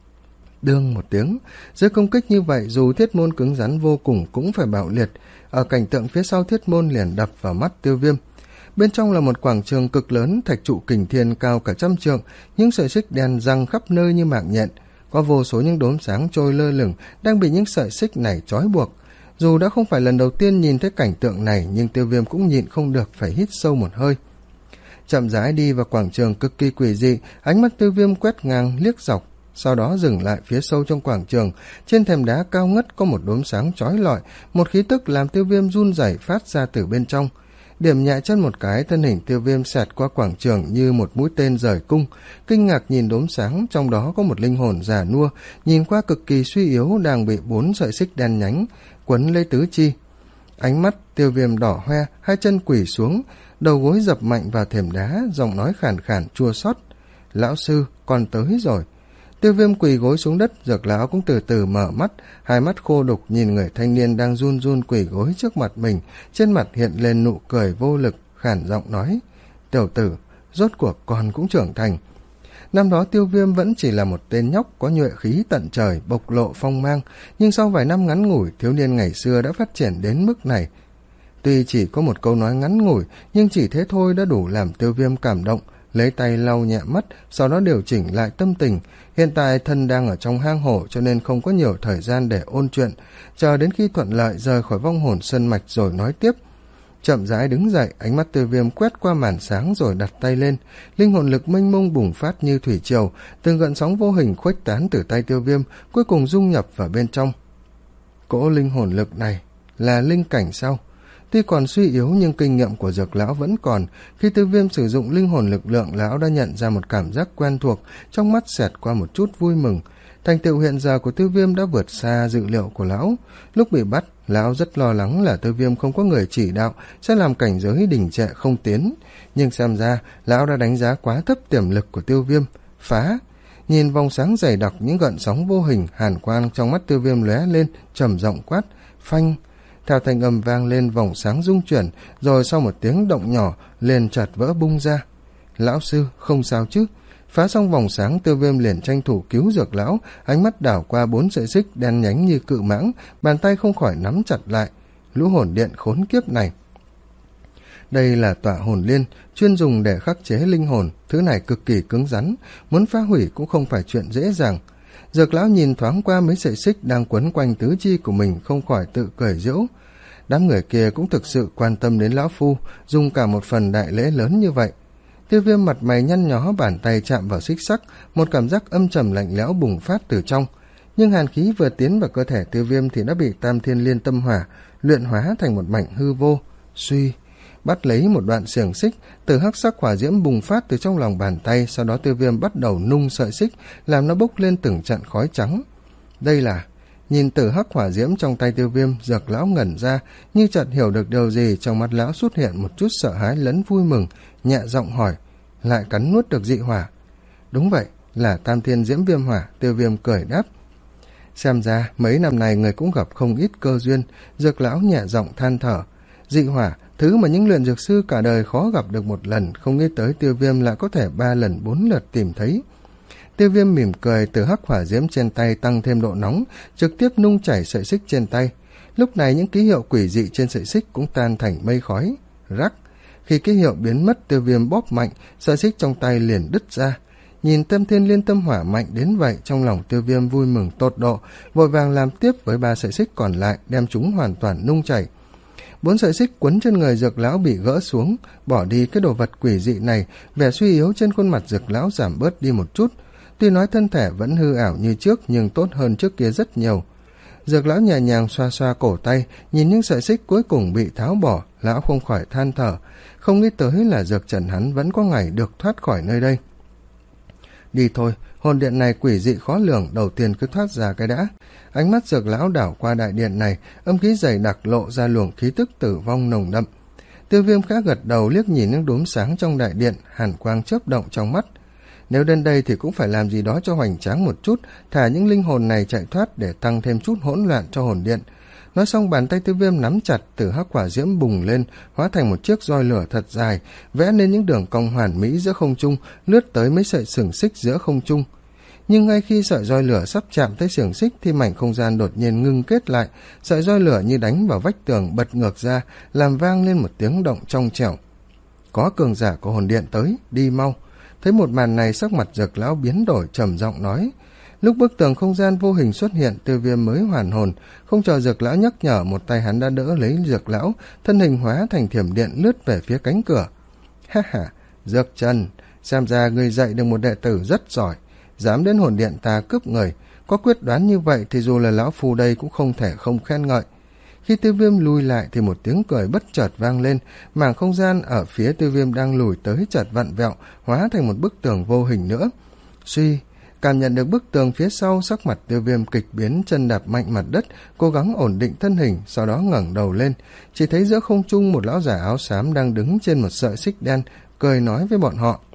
Đương một tiếng, dưới công kích như vậy, dù thiết môn cứng rắn vô cùng cũng phải bạo liệt, ở cảnh tượng phía sau thiết môn liền đập vào mắt Tiêu Viêm. Bên trong là một quảng trường cực lớn, thạch trụ kình thiên cao cả trăm trượng, những sợi xích đen răng khắp nơi như mạng nhện, có vô số những đốm sáng trôi lơ lửng đang bị những sợi xích này trói buộc. Dù đã không phải lần đầu tiên nhìn thấy cảnh tượng này, nhưng Tiêu Viêm cũng nhịn không được phải hít sâu một hơi. Chậm rãi đi vào quảng trường cực kỳ quỷ dị, ánh mắt Tiêu Viêm quét ngang liếc dọc, sau đó dừng lại phía sâu trong quảng trường. Trên thềm đá cao ngất có một đốm sáng chói lọi, một khí tức làm Tiêu Viêm run rẩy phát ra từ bên trong. Điểm nhẹ chân một cái, thân hình Tiêu Viêm xẹt qua quảng trường như một mũi tên rời cung, kinh ngạc nhìn đốm sáng, trong đó có một linh hồn già nua, nhìn qua cực kỳ suy yếu, đang bị bốn sợi xích đen nhánh quấn lấy tứ chi. Ánh mắt Tiêu Viêm đỏ hoe, hai chân quỳ xuống, đầu gối dập mạnh vào thềm đá, giọng nói khàn khàn chua xót: "Lão sư, con tới rồi." Tiêu Viêm quỳ gối xuống đất, Dược lão cũng từ từ mở mắt, hai mắt khô đục nhìn người thanh niên đang run run quỳ gối trước mặt mình, trên mặt hiện lên nụ cười vô lực, khản giọng nói: "Tiểu tử, rốt cuộc con cũng trưởng thành." Năm đó Tiêu Viêm vẫn chỉ là một tên nhóc có nhuệ khí tận trời, bộc lộ phong mang, nhưng sau vài năm ngắn ngủi, thiếu niên ngày xưa đã phát triển đến mức này. Tuy chỉ có một câu nói ngắn ngủi, nhưng chỉ thế thôi đã đủ làm Tiêu Viêm cảm động, lấy tay lau nhẹ mắt, sau đó điều chỉnh lại tâm tình. Hiện tại thân đang ở trong hang hổ cho nên không có nhiều thời gian để ôn chuyện, chờ đến khi thuận lợi rời khỏi vong hồn sơn mạch rồi nói tiếp. Chậm rãi đứng dậy, ánh mắt Tiêu Viêm quét qua màn sáng rồi đặt tay lên, linh hồn lực mênh mông bùng phát như thủy triều, từng gợn sóng vô hình khuếch tán từ tay Tiêu Viêm, cuối cùng dung nhập vào bên trong. Cỗ linh hồn lực này là linh cảnh sao? Tuy còn suy yếu nhưng kinh nghiệm của Dược lão vẫn còn. Khi Tiêu Viêm sử dụng linh hồn lực lượng, lão đã nhận ra một cảm giác quen thuộc, trong mắt xẹt qua một chút vui mừng. Thành tựu hiện giờ của Tiêu Viêm đã vượt xa dự liệu của lão. Lúc bị bắt, lão rất lo lắng là Tiêu Viêm không có người chỉ đạo sẽ làm cảnh giới đình trệ không tiến, nhưng xem ra lão đã đánh giá quá thấp tiềm lực của Tiêu Viêm. Phá! Nhìn vòng sáng dày đặc, những gợn sóng vô hình, hàn quang trong mắt Tiêu Viêm lóe lên, trầm giọng quát: "Phanh!" Theo thanh âm vang lên, vòng sáng rung chuyển, rồi sau một tiếng động nhỏ liền chợt vỡ bung ra. "Lão sư, không sao chứ?" Phá xong vòng sáng, Tiêu Viêm liền tranh thủ cứu Dược lão, ánh mắt đảo qua bốn sợi xích đen nhánh như cự mãng, bàn tay không khỏi nắm chặt lại. Lũ hồn điện khốn kiếp này! Đây là tọa hồn liên, chuyên dùng để khắc chế linh hồn, thứ này cực kỳ cứng rắn, muốn phá hủy cũng không phải chuyện dễ dàng. Dược lão nhìn thoáng qua mấy sợi xích đang quấn quanh tứ chi của mình, không khỏi tự cười giễu. Đám người kia cũng thực sự quan tâm đến lão phu, dùng cả một phần đại lễ lớn như vậy. Tiêu Viêm mặt mày nhăn nhó, bàn tay chạm vào xích sắt, một cảm giác âm trầm lạnh lẽo bùng phát từ trong. Nhưng hàn khí vừa tiến vào cơ thể Tiêu Viêm thì đã bị Tam Thiên Liên Tâm Hỏa luyện hóa thành một mảnh hư vô. Suy, bắt lấy một đoạn xiềng xích, từ hắc sắc hỏa diễm bùng phát từ trong lòng bàn tay, sau đó Tiêu Viêm bắt đầu nung sợi xích, làm nó bốc lên từng trận khói trắng. Đây là... Nhìn từ hắc hỏa diễm trong tay Tiêu Viêm, Dược lão ngẩn ra, như chợt hiểu được điều gì, trong mắt lão xuất hiện một chút sợ hãi lẫn vui mừng, nhẹ giọng hỏi, lại cắn nuốt được dị hỏa? Đúng vậy, là tam thiên diễm viêm hỏa. Tiêu Viêm cười đáp. Xem ra mấy năm này người cũng gặp không ít cơ duyên. Dược lão nhẹ giọng than thở. Dị hỏa, thứ mà những luyện dược sư cả đời khó gặp được một lần, không nghĩ tới Tiêu Viêm lại có thể ba lần bốn lượt tìm thấy. Tiêu Viêm mỉm cười, từ hắc hỏa diễm trên tay tăng thêm độ nóng, trực tiếp nung chảy sợi xích trên tay. Lúc này những ký hiệu quỷ dị trên sợi xích cũng tan thành mây khói. Rắc, khi ký hiệu biến mất, Tiêu Viêm bóp mạnh, sợi xích trong tay liền đứt ra. Nhìn Tâm Thiên Liên Tâm Hỏa mạnh đến vậy, trong lòng Tiêu Viêm vui mừng tột độ, vội vàng làm tiếp với ba sợi xích còn lại, đem chúng hoàn toàn nung chảy. Bốn sợi xích quấn trên người Dược lão bị gỡ xuống, bỏ đi cái đồ vật quỷ dị này, vẻ suy yếu trên khuôn mặt Dược lão giảm bớt đi một chút. Tuy nói thân thể vẫn hư ảo như trước, nhưng tốt hơn trước kia rất nhiều. Dược lão nhẹ nhàng xoa xoa cổ tay, nhìn những sợi xích cuối cùng bị tháo bỏ, lão không khỏi than thở, không nghĩ tới là Dược Trần hắn vẫn có ngày được thoát khỏi nơi đây. Đi thôi, hồn điện này quỷ dị khó lường, đầu tiên cứ thoát ra cái đã. Ánh mắt Dược lão đảo qua đại điện này, âm khí dày đặc lộ ra luồng khí tức tử vong nồng đậm. Tiêu Viêm khẽ gật đầu, liếc nhìn những đốm sáng trong đại điện, hàn quang chớp động trong mắt. Nếu đến đây thì cũng phải làm gì đó cho hoành tráng một chút, thả những linh hồn này chạy thoát để tăng thêm chút hỗn loạn cho hồn điện. Nói xong, bàn tay Tiêu Viêm nắm chặt, từ hắc hỏa diễm bùng lên, hóa thành một chiếc roi lửa thật dài, vẽ nên những đường cong hoàn mỹ giữa không trung, lướt tới mấy sợi xiềng xích giữa không trung. Nhưng ngay khi sợi roi lửa sắp chạm tới xiềng xích thì mảnh không gian đột nhiên ngưng kết lại, sợi roi lửa như đánh vào vách tường bật ngược ra, làm vang lên một tiếng động trong trẻo. Có cường giả của hồn điện tới, đi mau. Thấy một màn này, sắc mặt Dược lão biến đổi, trầm giọng nói. Lúc bức tường không gian vô hình xuất hiện, Tiêu Viêm mới hoàn hồn, không chờ Dược lão nhắc nhở, một tay hắn đã đỡ lấy Dược lão, thân hình hóa thành thiểm điện lướt về phía cánh cửa. Ha ha, Dược Trần, xem ra ngươi dạy được một đệ tử rất giỏi, dám đến hồn điện ta cướp người, có quyết đoán như vậy thì dù là lão phu đây cũng không thể không khen ngợi. Khi Tiêu Viêm lùi lại thì một tiếng cười bất chợt vang lên, mảng không gian ở phía Tiêu Viêm đang lùi tới chợt vặn vẹo, hóa thành một bức tường vô hình nữa. Suy, cảm nhận được bức tường phía sau, sắc mặt Tiêu Viêm kịch biến, chân đạp mạnh mặt đất, cố gắng ổn định thân hình, sau đó ngẩng đầu lên, chỉ thấy giữa không trung một lão giả áo xám đang đứng trên một sợi xích đen, cười nói với bọn họ.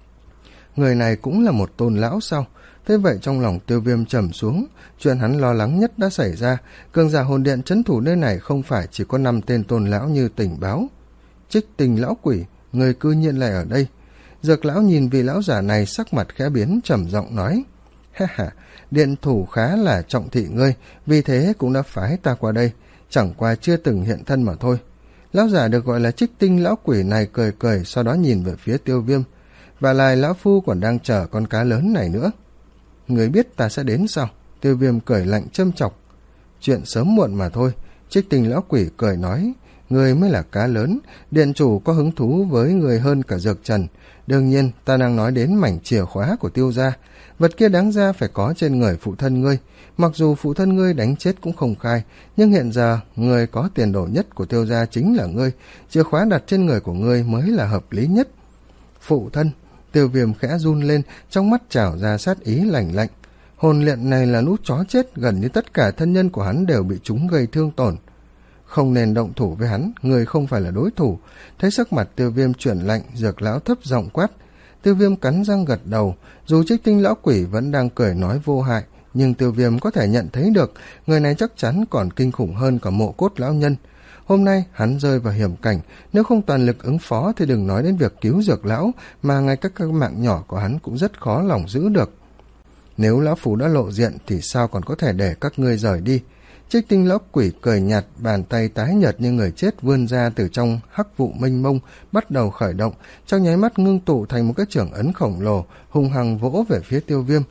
Người này cũng là một tôn lão sao? Thế vậy trong lòng Tiêu Viêm trầm xuống, chuyện hắn lo lắng nhất đã xảy ra, cường giả hồn điện trấn thủ nơi này không phải chỉ có năm tên tôn lão như tình báo. Trích Tình lão quỷ, người cư nhiên lại ở đây. Dược lão nhìn vị lão giả này, sắc mặt khẽ biến, trầm giọng nói. Ha ha, điện thủ khá là trọng thị ngươi, vì thế cũng đã phái ta qua đây, chẳng qua chưa từng hiện thân mà thôi. Lão giả được gọi là Trích Tinh lão quỷ này cười cười, sau đó nhìn về phía Tiêu Viêm. Và lại lão phu còn đang chờ con cá lớn này nữa. Người biết ta sẽ đến sao? Tiêu Viêm cười lạnh châm chọc. Chuyện sớm muộn mà thôi. Trích Tình lão quỷ cười nói. Người mới là cá lớn, điện chủ có hứng thú với người hơn cả Dược Trần. Đương nhiên ta đang nói đến mảnh chìa khóa của Tiêu gia. Vật kia đáng ra phải có trên người phụ thân ngươi. Mặc dù phụ thân ngươi đánh chết cũng không khai, nhưng hiện giờ người có tiền đồ nhất của Tiêu gia chính là ngươi. Chìa khóa đặt trên người của ngươi mới là hợp lý nhất. Phụ thân. Tiêu Viêm khẽ run lên, trong mắt trào ra sát ý lạnh lạnh. Hồn điện này là lũ chó chết, gần như tất cả thân nhân của hắn đều bị chúng gây thương tổn. Không nên động thủ với hắn, người không phải là đối thủ. Thấy sắc mặt Tiêu Viêm chuyển lạnh, Dược lão thấp giọng quát. Tiêu Viêm cắn răng gật đầu, dù Trích Tinh lão quỷ vẫn đang cười nói vô hại, nhưng Tiêu Viêm có thể nhận thấy được người này chắc chắn còn kinh khủng hơn cả Mộ Cốt lão nhân. Hôm nay hắn rơi vào hiểm cảnh, nếu không toàn lực ứng phó thì đừng nói đến việc cứu Dược lão, mà ngay các các mạng nhỏ của hắn cũng rất khó lòng giữ được. Nếu lão phù đã lộ diện thì sao còn có thể để các ngươi rời đi? Trích Tinh lão quỷ cười nhạt, bàn tay tái nhợt như người chết vươn ra từ trong hắc vụ mênh mông, bắt đầu khởi động, trong nháy mắt ngưng tụ thành một cái chưởng ấn khổng lồ, hung hăng vỗ về phía Tiêu Viêm.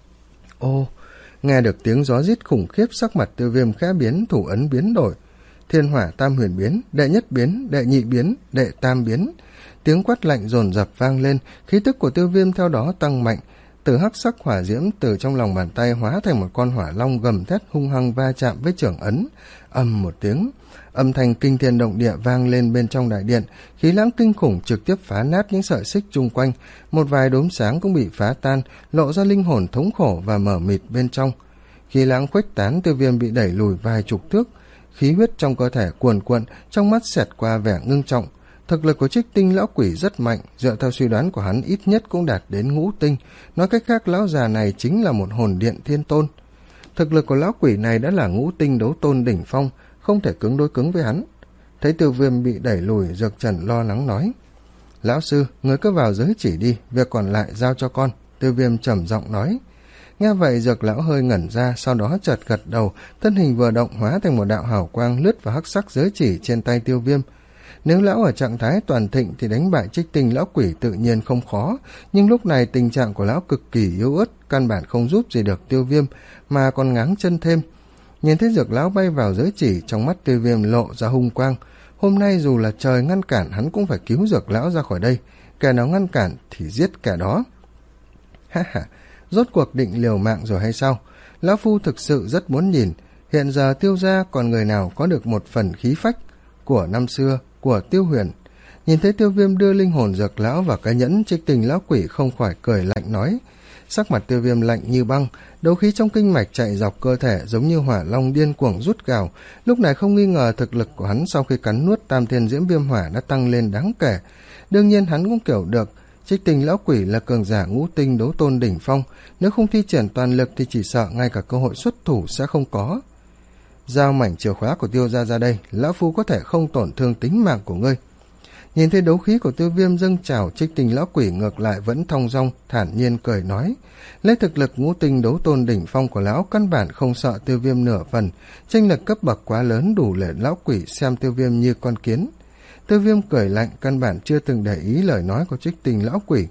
Ô, nghe được tiếng gió rít khủng khiếp, sắc mặt Tiêu Viêm khẽ biến, thủ ấn biến đổi. Thiên hỏa tam huyền biến, đệ nhất biến, đệ nhị biến, đệ tam biến. Tiếng quát lạnh dồn dập vang lên, khí tức của Tiêu Viêm theo đó tăng mạnh, từ hắc sắc hỏa diễm từ trong lòng bàn tay hóa thành một con hỏa long gầm thét hung hăng va chạm với chưởng ấn. Ầm một tiếng, âm thanh kinh thiên động địa vang lên bên trong đại điện, khí lãng kinh khủng trực tiếp phá nát những sợi xích chung quanh, một vài đốm sáng cũng bị phá tan, lộ ra linh hồn thống khổ và mờ mịt bên trong. Khí lãng khuếch tán, Tiêu Viêm bị đẩy lùi vài chục thước, khí huyết trong cơ thể cuồn cuộn, trong mắt xẹt qua vẻ ngưng trọng. Thực lực của Trích Tinh lão quỷ rất mạnh, dựa theo suy đoán của hắn ít nhất cũng đạt đến ngũ tinh, nói cách khác lão già này chính là một hồn điện thiên tôn. Thực lực của lão quỷ này đã là ngũ tinh đấu tôn đỉnh phong, không thể cứng đối cứng với hắn. Thấy Tiêu Viêm bị đẩy lùi, Dược Trần lo lắng nói: "Lão sư, người cứ vào giới chỉ đi, việc còn lại giao cho con." Tiêu Viêm trầm giọng nói. Nghe vậy Dược lão hơi ngẩn ra, sau đó chợt gật đầu, thân hình vừa động hóa thành một đạo hào quang lướt vào hắc sắc giới chỉ trên tay Tiêu Viêm. Nếu lão ở trạng thái toàn thịnh thì đánh bại Trích Tinh lão quỷ tự nhiên không khó, nhưng lúc này tình trạng của lão cực kỳ yếu ớt, căn bản không giúp gì được Tiêu Viêm, mà còn ngáng chân thêm. Nhìn thấy Dược lão bay vào giới chỉ, trong mắt Tiêu Viêm lộ ra hung quang. Hôm nay dù là trời ngăn cản, hắn cũng phải cứu Dược lão ra khỏi đây, kẻ nào ngăn cản thì giết kẻ đó. Ha ha, rốt cuộc định liều mạng rồi hay sao? Lão phu thực sự rất muốn nhìn, hiện giờ Tiêu gia còn người nào có được một phần khí phách của năm xưa của Tiêu Huyền. Nhìn thấy Tiêu Viêm đưa linh hồn Dược lão vào cái nhẫn, Trích Tinh lão quỷ không khỏi cười lạnh nói. Sắc mặt Tiêu Viêm lạnh như băng, đấu khí trong kinh mạch chạy dọc cơ thể giống như hỏa long điên cuồng rút gào. Lúc này không nghi ngờ thực lực của hắn sau khi cắn nuốt Tam Thiên Diễm Viêm Hỏa đã tăng lên đáng kể. Đương nhiên hắn cũng hiểu được Trích Tinh lão quỷ là cường giả ngũ tinh đấu tôn đỉnh phong, nếu không thi triển toàn lực thì chỉ sợ ngay cả cơ hội xuất thủ sẽ không có. Giao mảnh chìa khóa của Tiêu gia ra đây, lão phu có thể không tổn thương tính mạng của ngươi. Nhìn thấy đấu khí của Tiêu Viêm dâng trào, Trích Tinh lão quỷ ngược lại vẫn thong dong thản nhiên cười nói, lấy thực lực ngũ tinh đấu tôn đỉnh phong của lão căn bản không sợ Tiêu Viêm nửa phần, chênh lệch cấp bậc quá lớn đủ để lão quỷ xem Tiêu Viêm như con kiến. Tiêu Viêm cười lạnh, căn bản chưa từng để ý lời nói của Trích Tinh lão quỷ.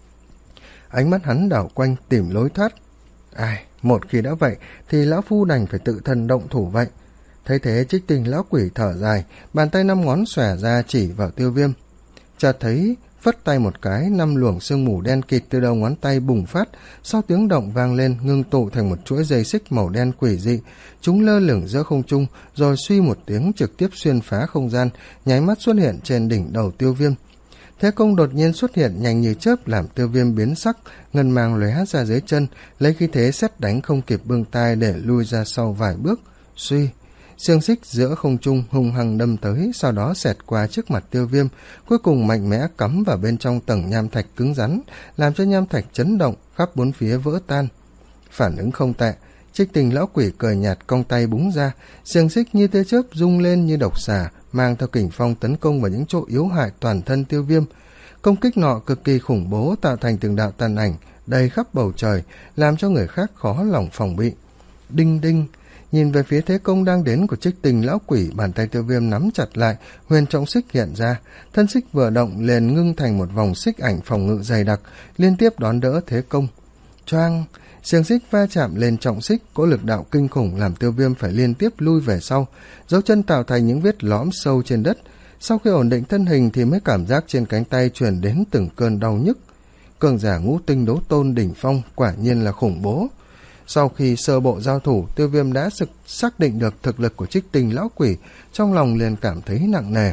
Ánh mắt hắn đảo quanh tìm lối thoát. Ai, một khi đã vậy thì lão phu đành phải tự thân động thủ vậy. Thấy thế Trích Tinh lão quỷ thở dài, bàn tay năm ngón xòe ra chỉ vào Tiêu Viêm. Chợt thấy phất tay một cái, năm luồng sương mù đen kịt từ đầu ngón tay bùng phát, sau tiếng động vang lên ngưng tụ thành một chuỗi dây xích màu đen quỷ dị, chúng lơ lửng giữa không trung, rồi suy một tiếng trực tiếp xuyên phá không gian, nháy mắt xuất hiện trên đỉnh đầu Tiêu Viêm. Thế công đột nhiên xuất hiện nhanh như chớp làm Tiêu Viêm biến sắc, ngân mang lóe ra dưới chân, lấy khí thế sét đánh không kịp bưng tai để lui ra sau vài bước. Suy, xiềng xích giữa không trung hung hăng đâm tới, sau đó xẹt qua trước mặt Tiêu Viêm, cuối cùng mạnh mẽ cắm vào bên trong tầng nham thạch cứng rắn, làm cho nham thạch chấn động, khắp bốn phía vỡ tan. Phản ứng không tệ, Trích Tinh lão quỷ cười nhạt cong tay búng ra, xiềng xích như tia chớp rung lên như độc xà, mang theo kình phong tấn công vào những chỗ yếu hại toàn thân Tiêu Viêm. Công kích nọ cực kỳ khủng bố, tạo thành từng đạo tàn ảnh đầy khắp bầu trời, làm cho người khác khó lòng phòng bị. Đinh đinh, nhìn về phía thế công đang đến của Trích Tinh lão quỷ, bàn tay Tiêu Viêm nắm chặt lại, huyền trọng xích hiện ra, thân xích vừa động liền ngưng thành một vòng xích ảnh phòng ngự dày đặc, liên tiếp đón đỡ thế công. Choang, xiềng xích va chạm lên trọng xích, cỗ lực đạo kinh khủng làm Tiêu Viêm phải liên tiếp lui về sau, dấu chân tạo thành những vết lõm sâu trên đất. Sau khi ổn định thân hình thì mới cảm giác trên cánh tay truyền đến từng cơn đau nhức. Cường giả ngũ tinh đấu tôn đỉnh phong quả nhiên là khủng bố. Sau khi sơ bộ giao thủ, Tiêu Viêm đã sực xác định được thực lực của Trích Tinh lão quỷ, trong lòng liền cảm thấy nặng nề.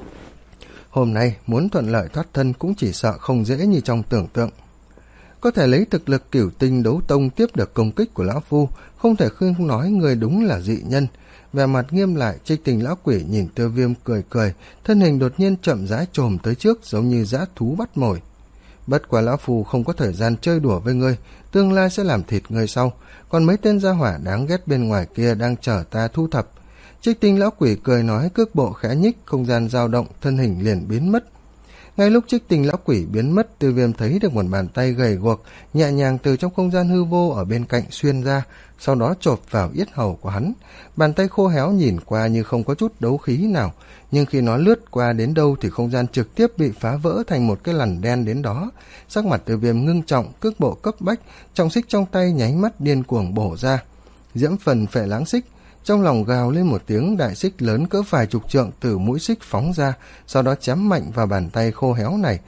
Hôm nay muốn thuận lợi thoát thân cũng chỉ sợ không dễ như trong tưởng tượng. Có thể lấy thực lực cửu tinh đấu tông tiếp được công kích của lão phu, không thể không nói người đúng là dị nhân. Vẻ mặt nghiêm lại, Trích Tinh lão quỷ nhìn Tiêu Viêm cười cười, thân hình đột nhiên chậm rãi chồm tới trước giống như dã thú bắt mồi. Bất quá lão phu không có thời gian chơi đùa với ngươi, tương lai sẽ làm thịt ngươi sau, còn mấy tên gia hỏa đáng ghét bên ngoài kia đang chờ ta thu thập. Trích Tinh lão quỷ cười nói, cước bộ khẽ nhích, không gian dao động, thân hình liền biến mất. Ngay lúc Trích Tinh lão quỷ biến mất, Tiêu Viêm thấy được một bàn tay gầy guộc nhẹ nhàng từ trong không gian hư vô ở bên cạnh xuyên ra, sau đó chộp vào yết hầu của hắn. Bàn tay khô héo nhìn qua như không có chút đấu khí nào, nhưng khi nó lướt qua đến đâu thì không gian trực tiếp bị phá vỡ thành một cái lằn đen đến đó. Sắc mặt Tiêu Viêm ngưng trọng, cước bộ cấp bách, trọng xích trong tay nháy mắt điên cuồng bổ ra. Diễm phần phệ lãng xích, trong lòng gào lên một tiếng, đại xích lớn cỡ vài chục trượng từ mũi xích phóng ra, sau đó chém mạnh vào bàn tay khô héo này.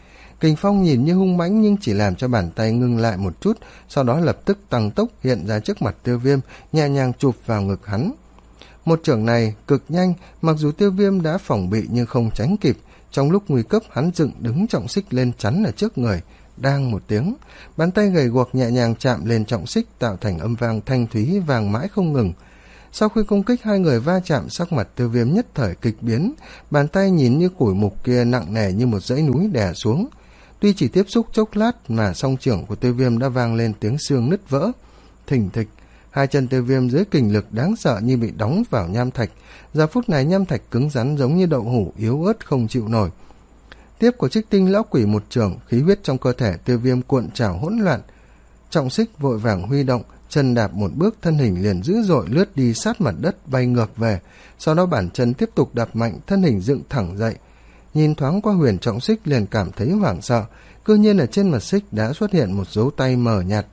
Kình phong nhìn như hung mãnh nhưng chỉ làm cho bàn tay ngưng lại một chút, sau đó lập tức tăng tốc hiện ra trước mặt Tiêu Viêm, nhẹ nhàng chụp vào ngực hắn. Một chưởng này cực nhanh, mặc dù Tiêu Viêm đã phòng bị nhưng không tránh kịp. Trong lúc nguy cấp, hắn dựng đứng trọng xích lên chắn ở trước người. Đang một tiếng, bàn tay gầy guộc nhẹ nhàng chạm lên trọng xích, tạo thành âm vang thanh thúy vang mãi không ngừng. Sau khi công kích, hai người va chạm, sắc mặt Tiêu Viêm nhất thời kịch biến, bàn tay nhìn như củi mục kia nặng nề như một dãy núi đè xuống. Tuy chỉ tiếp xúc chốc lát mà song chưởng của Tiêu Viêm đã vang lên tiếng xương nứt vỡ. Thình thịch, hai chân Tiêu Viêm dưới kình lực đáng sợ như bị đóng vào nham thạch. Giờ phút này nham thạch cứng rắn giống như đậu hũ yếu ớt không chịu nổi. Tiếp của Trích Tinh lão quỷ một chưởng, khí huyết trong cơ thể Tiêu Viêm cuộn trào hỗn loạn. Trọng xích vội vàng huy động, chân đạp một bước, thân hình liền dữ dội lướt đi sát mặt đất bay ngược về. Sau đó bản chân tiếp tục đạp mạnh, thân hình dựng thẳng dậy. Nhìn thoáng qua huyền trọng xích liền cảm thấy hoảng sợ, cư nhiên ở trên mặt xích đã xuất hiện một dấu tay mờ nhạt.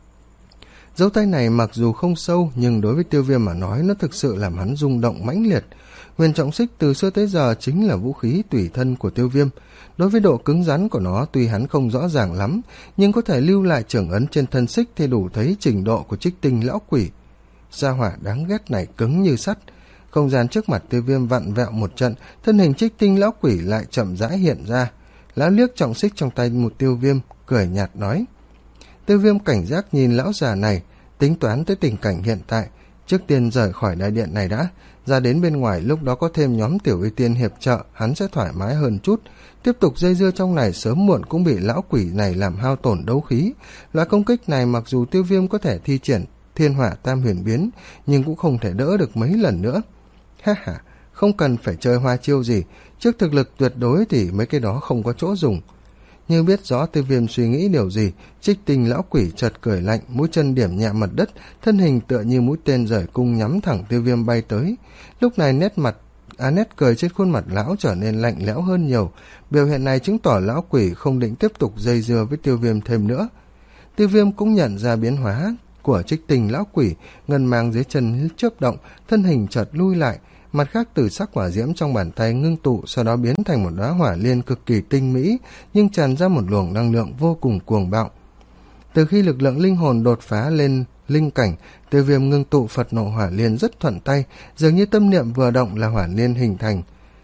Dấu tay này mặc dù không sâu nhưng đối với Tiêu Viêm mà nói nó thực sự làm hắn rung động mãnh liệt. Huyền trọng xích từ xưa tới giờ chính là vũ khí tùy thân của Tiêu Viêm. Đối với độ cứng rắn của nó tuy hắn không rõ ràng lắm, nhưng có thể lưu lại trưởng ấn trên thân xích thì đủ thấy trình độ của Trích Tinh lão quỷ. Gia hỏa đáng ghét này cứng như sắt. Không gian trước mặt Tiêu Viêm vặn vẹo một trận, thân hình Trích Tinh lão quỷ lại chậm rãi hiện ra. Lão liếc trọng xích trong tay một Tiêu Viêm, cười nhạt nói. Tiêu Viêm cảnh giác nhìn lão già này, tính toán tới tình cảnh hiện tại, trước tiên rời khỏi đại điện này đã, ra đến bên ngoài, lúc đó có thêm nhóm tiểu y tiên hiệp trợ, hắn sẽ thoải mái hơn chút. Tiếp tục dây dưa trong này sớm muộn cũng bị lão quỷ này làm hao tổn đấu khí. Loại công kích này mặc dù Tiêu Viêm có thể thi triển thiên hỏa tam huyền biến, nhưng cũng không thể đỡ được mấy lần nữa. Ha ha, không cần phải chơi hoa chiêu gì, trước thực lực tuyệt đối thì mấy cái đó không có chỗ dùng. Như biết rõ Tiêu Viêm suy nghĩ điều gì, Trích Tinh lão quỷ chợt cười lạnh, mũi chân điểm nhẹ mặt đất, thân hình tựa như mũi tên rời cung nhắm thẳng Tiêu Viêm bay tới. Lúc này nét mặt à, nét cười trên khuôn mặt lão trở nên lạnh lẽo hơn nhiều. Biểu hiện này chứng tỏ lão quỷ không định tiếp tục dây dưa với Tiêu Viêm thêm nữa. Tiêu Viêm cũng nhận ra biến hóa của Trích Tinh lão quỷ, ngân mang dưới chân chớp động, thân hình chợt lui lại. Mặt khác, từ sắc hỏa diễm trong bàn tay ngưng tụ, sau đó biến thành một đóa hỏa liên cực kỳ tinh mỹ, nhưng tràn ra một luồng năng lượng vô cùng cuồng bạo. Từ khi lực lượng linh hồn đột phá lên linh cảnh, Tiêu Viêm ngưng tụ Phật nộ hỏa liên rất thuận tay, dường như tâm niệm vừa động là hỏa liên hình thành.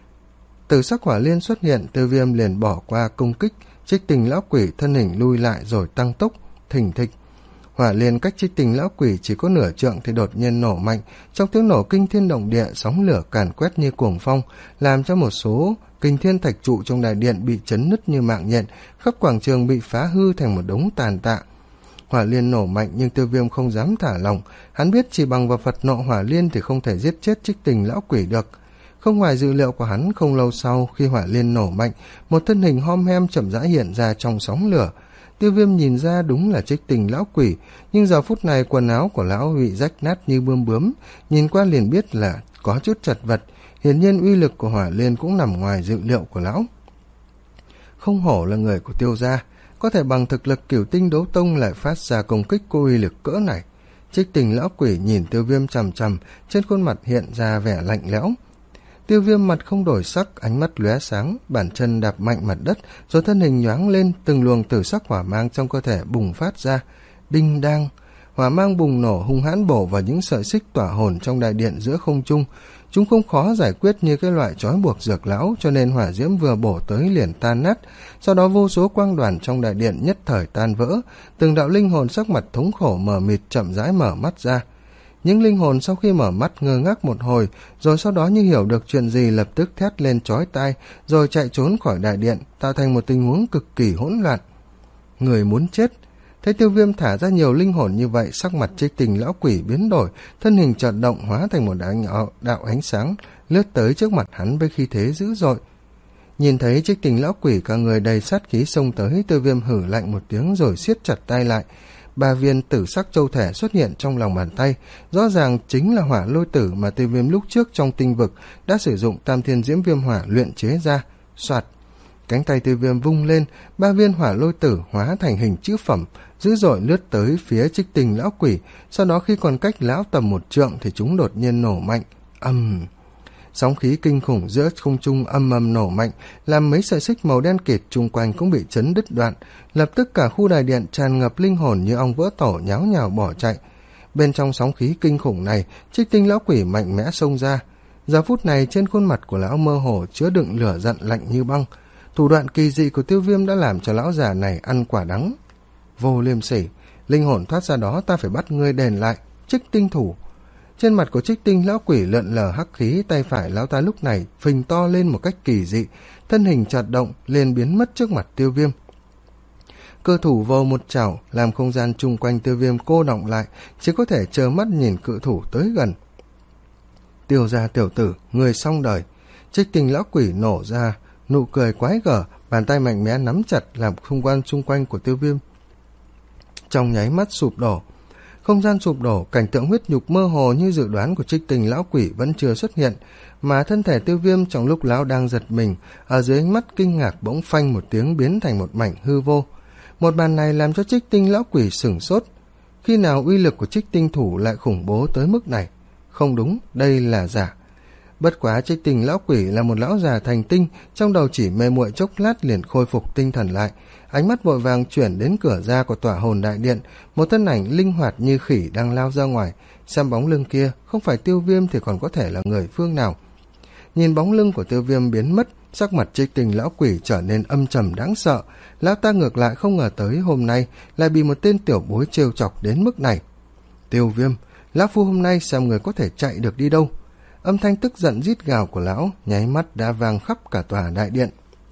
Từ sắc hỏa liên xuất hiện, Tiêu Viêm liền bỏ qua công kích, Trích Tinh lão quỷ thân hình lui lại rồi tăng tốc, thình thịch. Hỏa liên cách Trích Tinh lão quỷ chỉ có nửa trượng thì đột nhiên nổ mạnh, trong tiếng nổ kinh thiên động địa, sóng lửa càn quét như cuồng phong, làm cho một số kinh thiên thạch trụ trong đại điện bị chấn nứt như mạng nhện, khắp quảng trường bị phá hư thành một đống tàn tạ. Hỏa liên nổ mạnh nhưng Tiêu Viêm không dám thả lỏng, hắn biết chỉ bằng vào Phật nộ hỏa liên thì không thể giết chết Trích Tinh lão quỷ được. Không ngoài dự liệu của hắn, không lâu sau khi hỏa liên nổ mạnh, một thân hình hom hem chậm rãi hiện ra trong sóng lửa. Tiêu Viêm nhìn ra đúng là Trích Tinh lão quỷ, nhưng giờ phút này quần áo của lão bị rách nát như bươm bướm, nhìn qua liền biết là có chút chật vật. Hiển nhiên uy lực của hỏa liên cũng nằm ngoài dự liệu của lão. Không hổ là người của Tiêu gia, có thể bằng thực lực Cửu Tinh đấu tông lại phát ra công kích có uy lực cỡ này. Trích Tinh lão quỷ nhìn Tiêu Viêm chằm chằm, trên khuôn mặt hiện ra vẻ lạnh lẽo. Tiêu Viêm mặt không đổi sắc, ánh mắt lóe sáng, bàn chân đạp mạnh mặt đất, rồi thân hình nhoáng lên, từng luồng tử sắc hỏa mang trong cơ thể bùng phát ra. Đinh đang, hỏa mang bùng nổ hung hãn bổ vào những sợi xích tỏa hồn trong đại điện giữa không trung. Chúng không khó giải quyết như cái loại trói buộc dược lão, cho nên hỏa diễm vừa bổ tới liền tan nát. Sau đó vô số quang đoàn trong đại điện nhất thời tan vỡ, từng đạo linh hồn sắc mặt thống khổ mờ mịt chậm rãi mở mắt ra. Những linh hồn sau khi mở mắt ngơ ngác một hồi, rồi sau đó như hiểu được chuyện gì lập tức thét lên chói tai, rồi chạy trốn khỏi đại điện, tạo thành một tình huống cực kỳ hỗn loạn. Người muốn chết. Thấy Tiêu Viêm thả ra nhiều linh hồn như vậy, sắc mặt Trích Tinh lão quỷ biến đổi, thân hình chợt động hóa thành một đạo, đạo ánh sáng, lướt tới trước mặt hắn với khí thế dữ dội. Nhìn thấy Trích Tinh lão quỷ cả người đầy sát khí xông tới, Tiêu Viêm hử lạnh một tiếng rồi siết chặt tay lại. Ba viên tử sắc châu thể xuất hiện trong lòng bàn tay, rõ ràng chính là hỏa lôi tử mà Tiêu Viêm lúc trước trong tinh vực đã sử dụng tam thiên diễm viêm hỏa luyện chế ra. Soạt, cánh tay Tiêu Viêm vung lên, ba viên hỏa lôi tử hóa thành hình chữ phẩm, dữ dội lướt tới phía Trích Tinh lão quỷ. Sau đó khi còn cách lão tầm một trượng thì chúng đột nhiên nổ mạnh. Ầm! Sóng khí kinh khủng giữa không trung âm ầm nổ mạnh, làm mấy sợi xích màu đen kịt chung quanh cũng bị chấn đứt đoạn. Lập tức cả khu đại điện tràn ngập linh hồn như ong vỡ tổ nháo nhào bỏ chạy. Bên trong sóng khí kinh khủng này, Trích Tinh lão quỷ mạnh mẽ xông ra. Giờ phút này trên khuôn mặt của lão mơ hồ chứa đựng lửa giận lạnh như băng. Thủ đoạn kỳ dị của Tiêu Viêm đã làm cho lão già này ăn quả đắng. Vô liêm sỉ, linh hồn thoát ra đó, ta phải bắt ngươi đền lại. Trích Tinh thủ. Trên mặt của Trích Tinh lão quỷ lượn lờ hắc khí, tay phải lão ta lúc này phình to lên một cách kỳ dị, thân hình chợt động liền biến mất trước mặt Tiêu Viêm. Cơ thủ vồ một chảo làm không gian chung quanh Tiêu Viêm cô đọng lại, chỉ có thể trơ mắt nhìn cự thủ tới gần. Tiêu gia tiểu tử, người xong đời. Trích Tinh lão quỷ nổ ra nụ cười quái gở, bàn tay mạnh mẽ nắm chặt làm không gian xung quanh của Tiêu Viêm trong nháy mắt sụp đổ. Không gian sụp đổ, cảnh tượng huyết nhục mơ hồ như dự đoán của Trích Tinh lão quỷ vẫn chưa xuất hiện, mà thân thể Tiêu Viêm trong lúc lão đang giật mình, ở dưới ánh mắt kinh ngạc bỗng phanh một tiếng biến thành một mảnh hư vô. Một màn này làm cho Trích Tinh lão quỷ sửng sốt. Khi nào uy lực của Trích Tinh thủ lại khủng bố tới mức này? Không đúng, đây là giả. Bất quá Trích Tinh lão quỷ là một lão già thành tinh, trong đầu chỉ mê muội chốc lát liền khôi phục tinh thần lại, ánh mắt vội vàng chuyển đến cửa ra của tỏa hồn đại điện, một thân ảnh linh hoạt như khỉ đang lao ra ngoài. Xem bóng lưng kia, không phải Tiêu Viêm thì còn có thể là người phương nào? Nhìn bóng lưng của Tiêu Viêm biến mất, sắc mặt Trích Tinh lão quỷ trở nên âm trầm đáng sợ. Lão ta ngược lại không ngờ tới hôm nay lại bị một tên tiểu bối trêu chọc đến mức này. Tiêu Viêm, lão phu hôm nay xem người có thể chạy được đi đâu. Âm thanh tức giận rít gào của lão nháy mắt đã vang khắp cả tòa đại điện.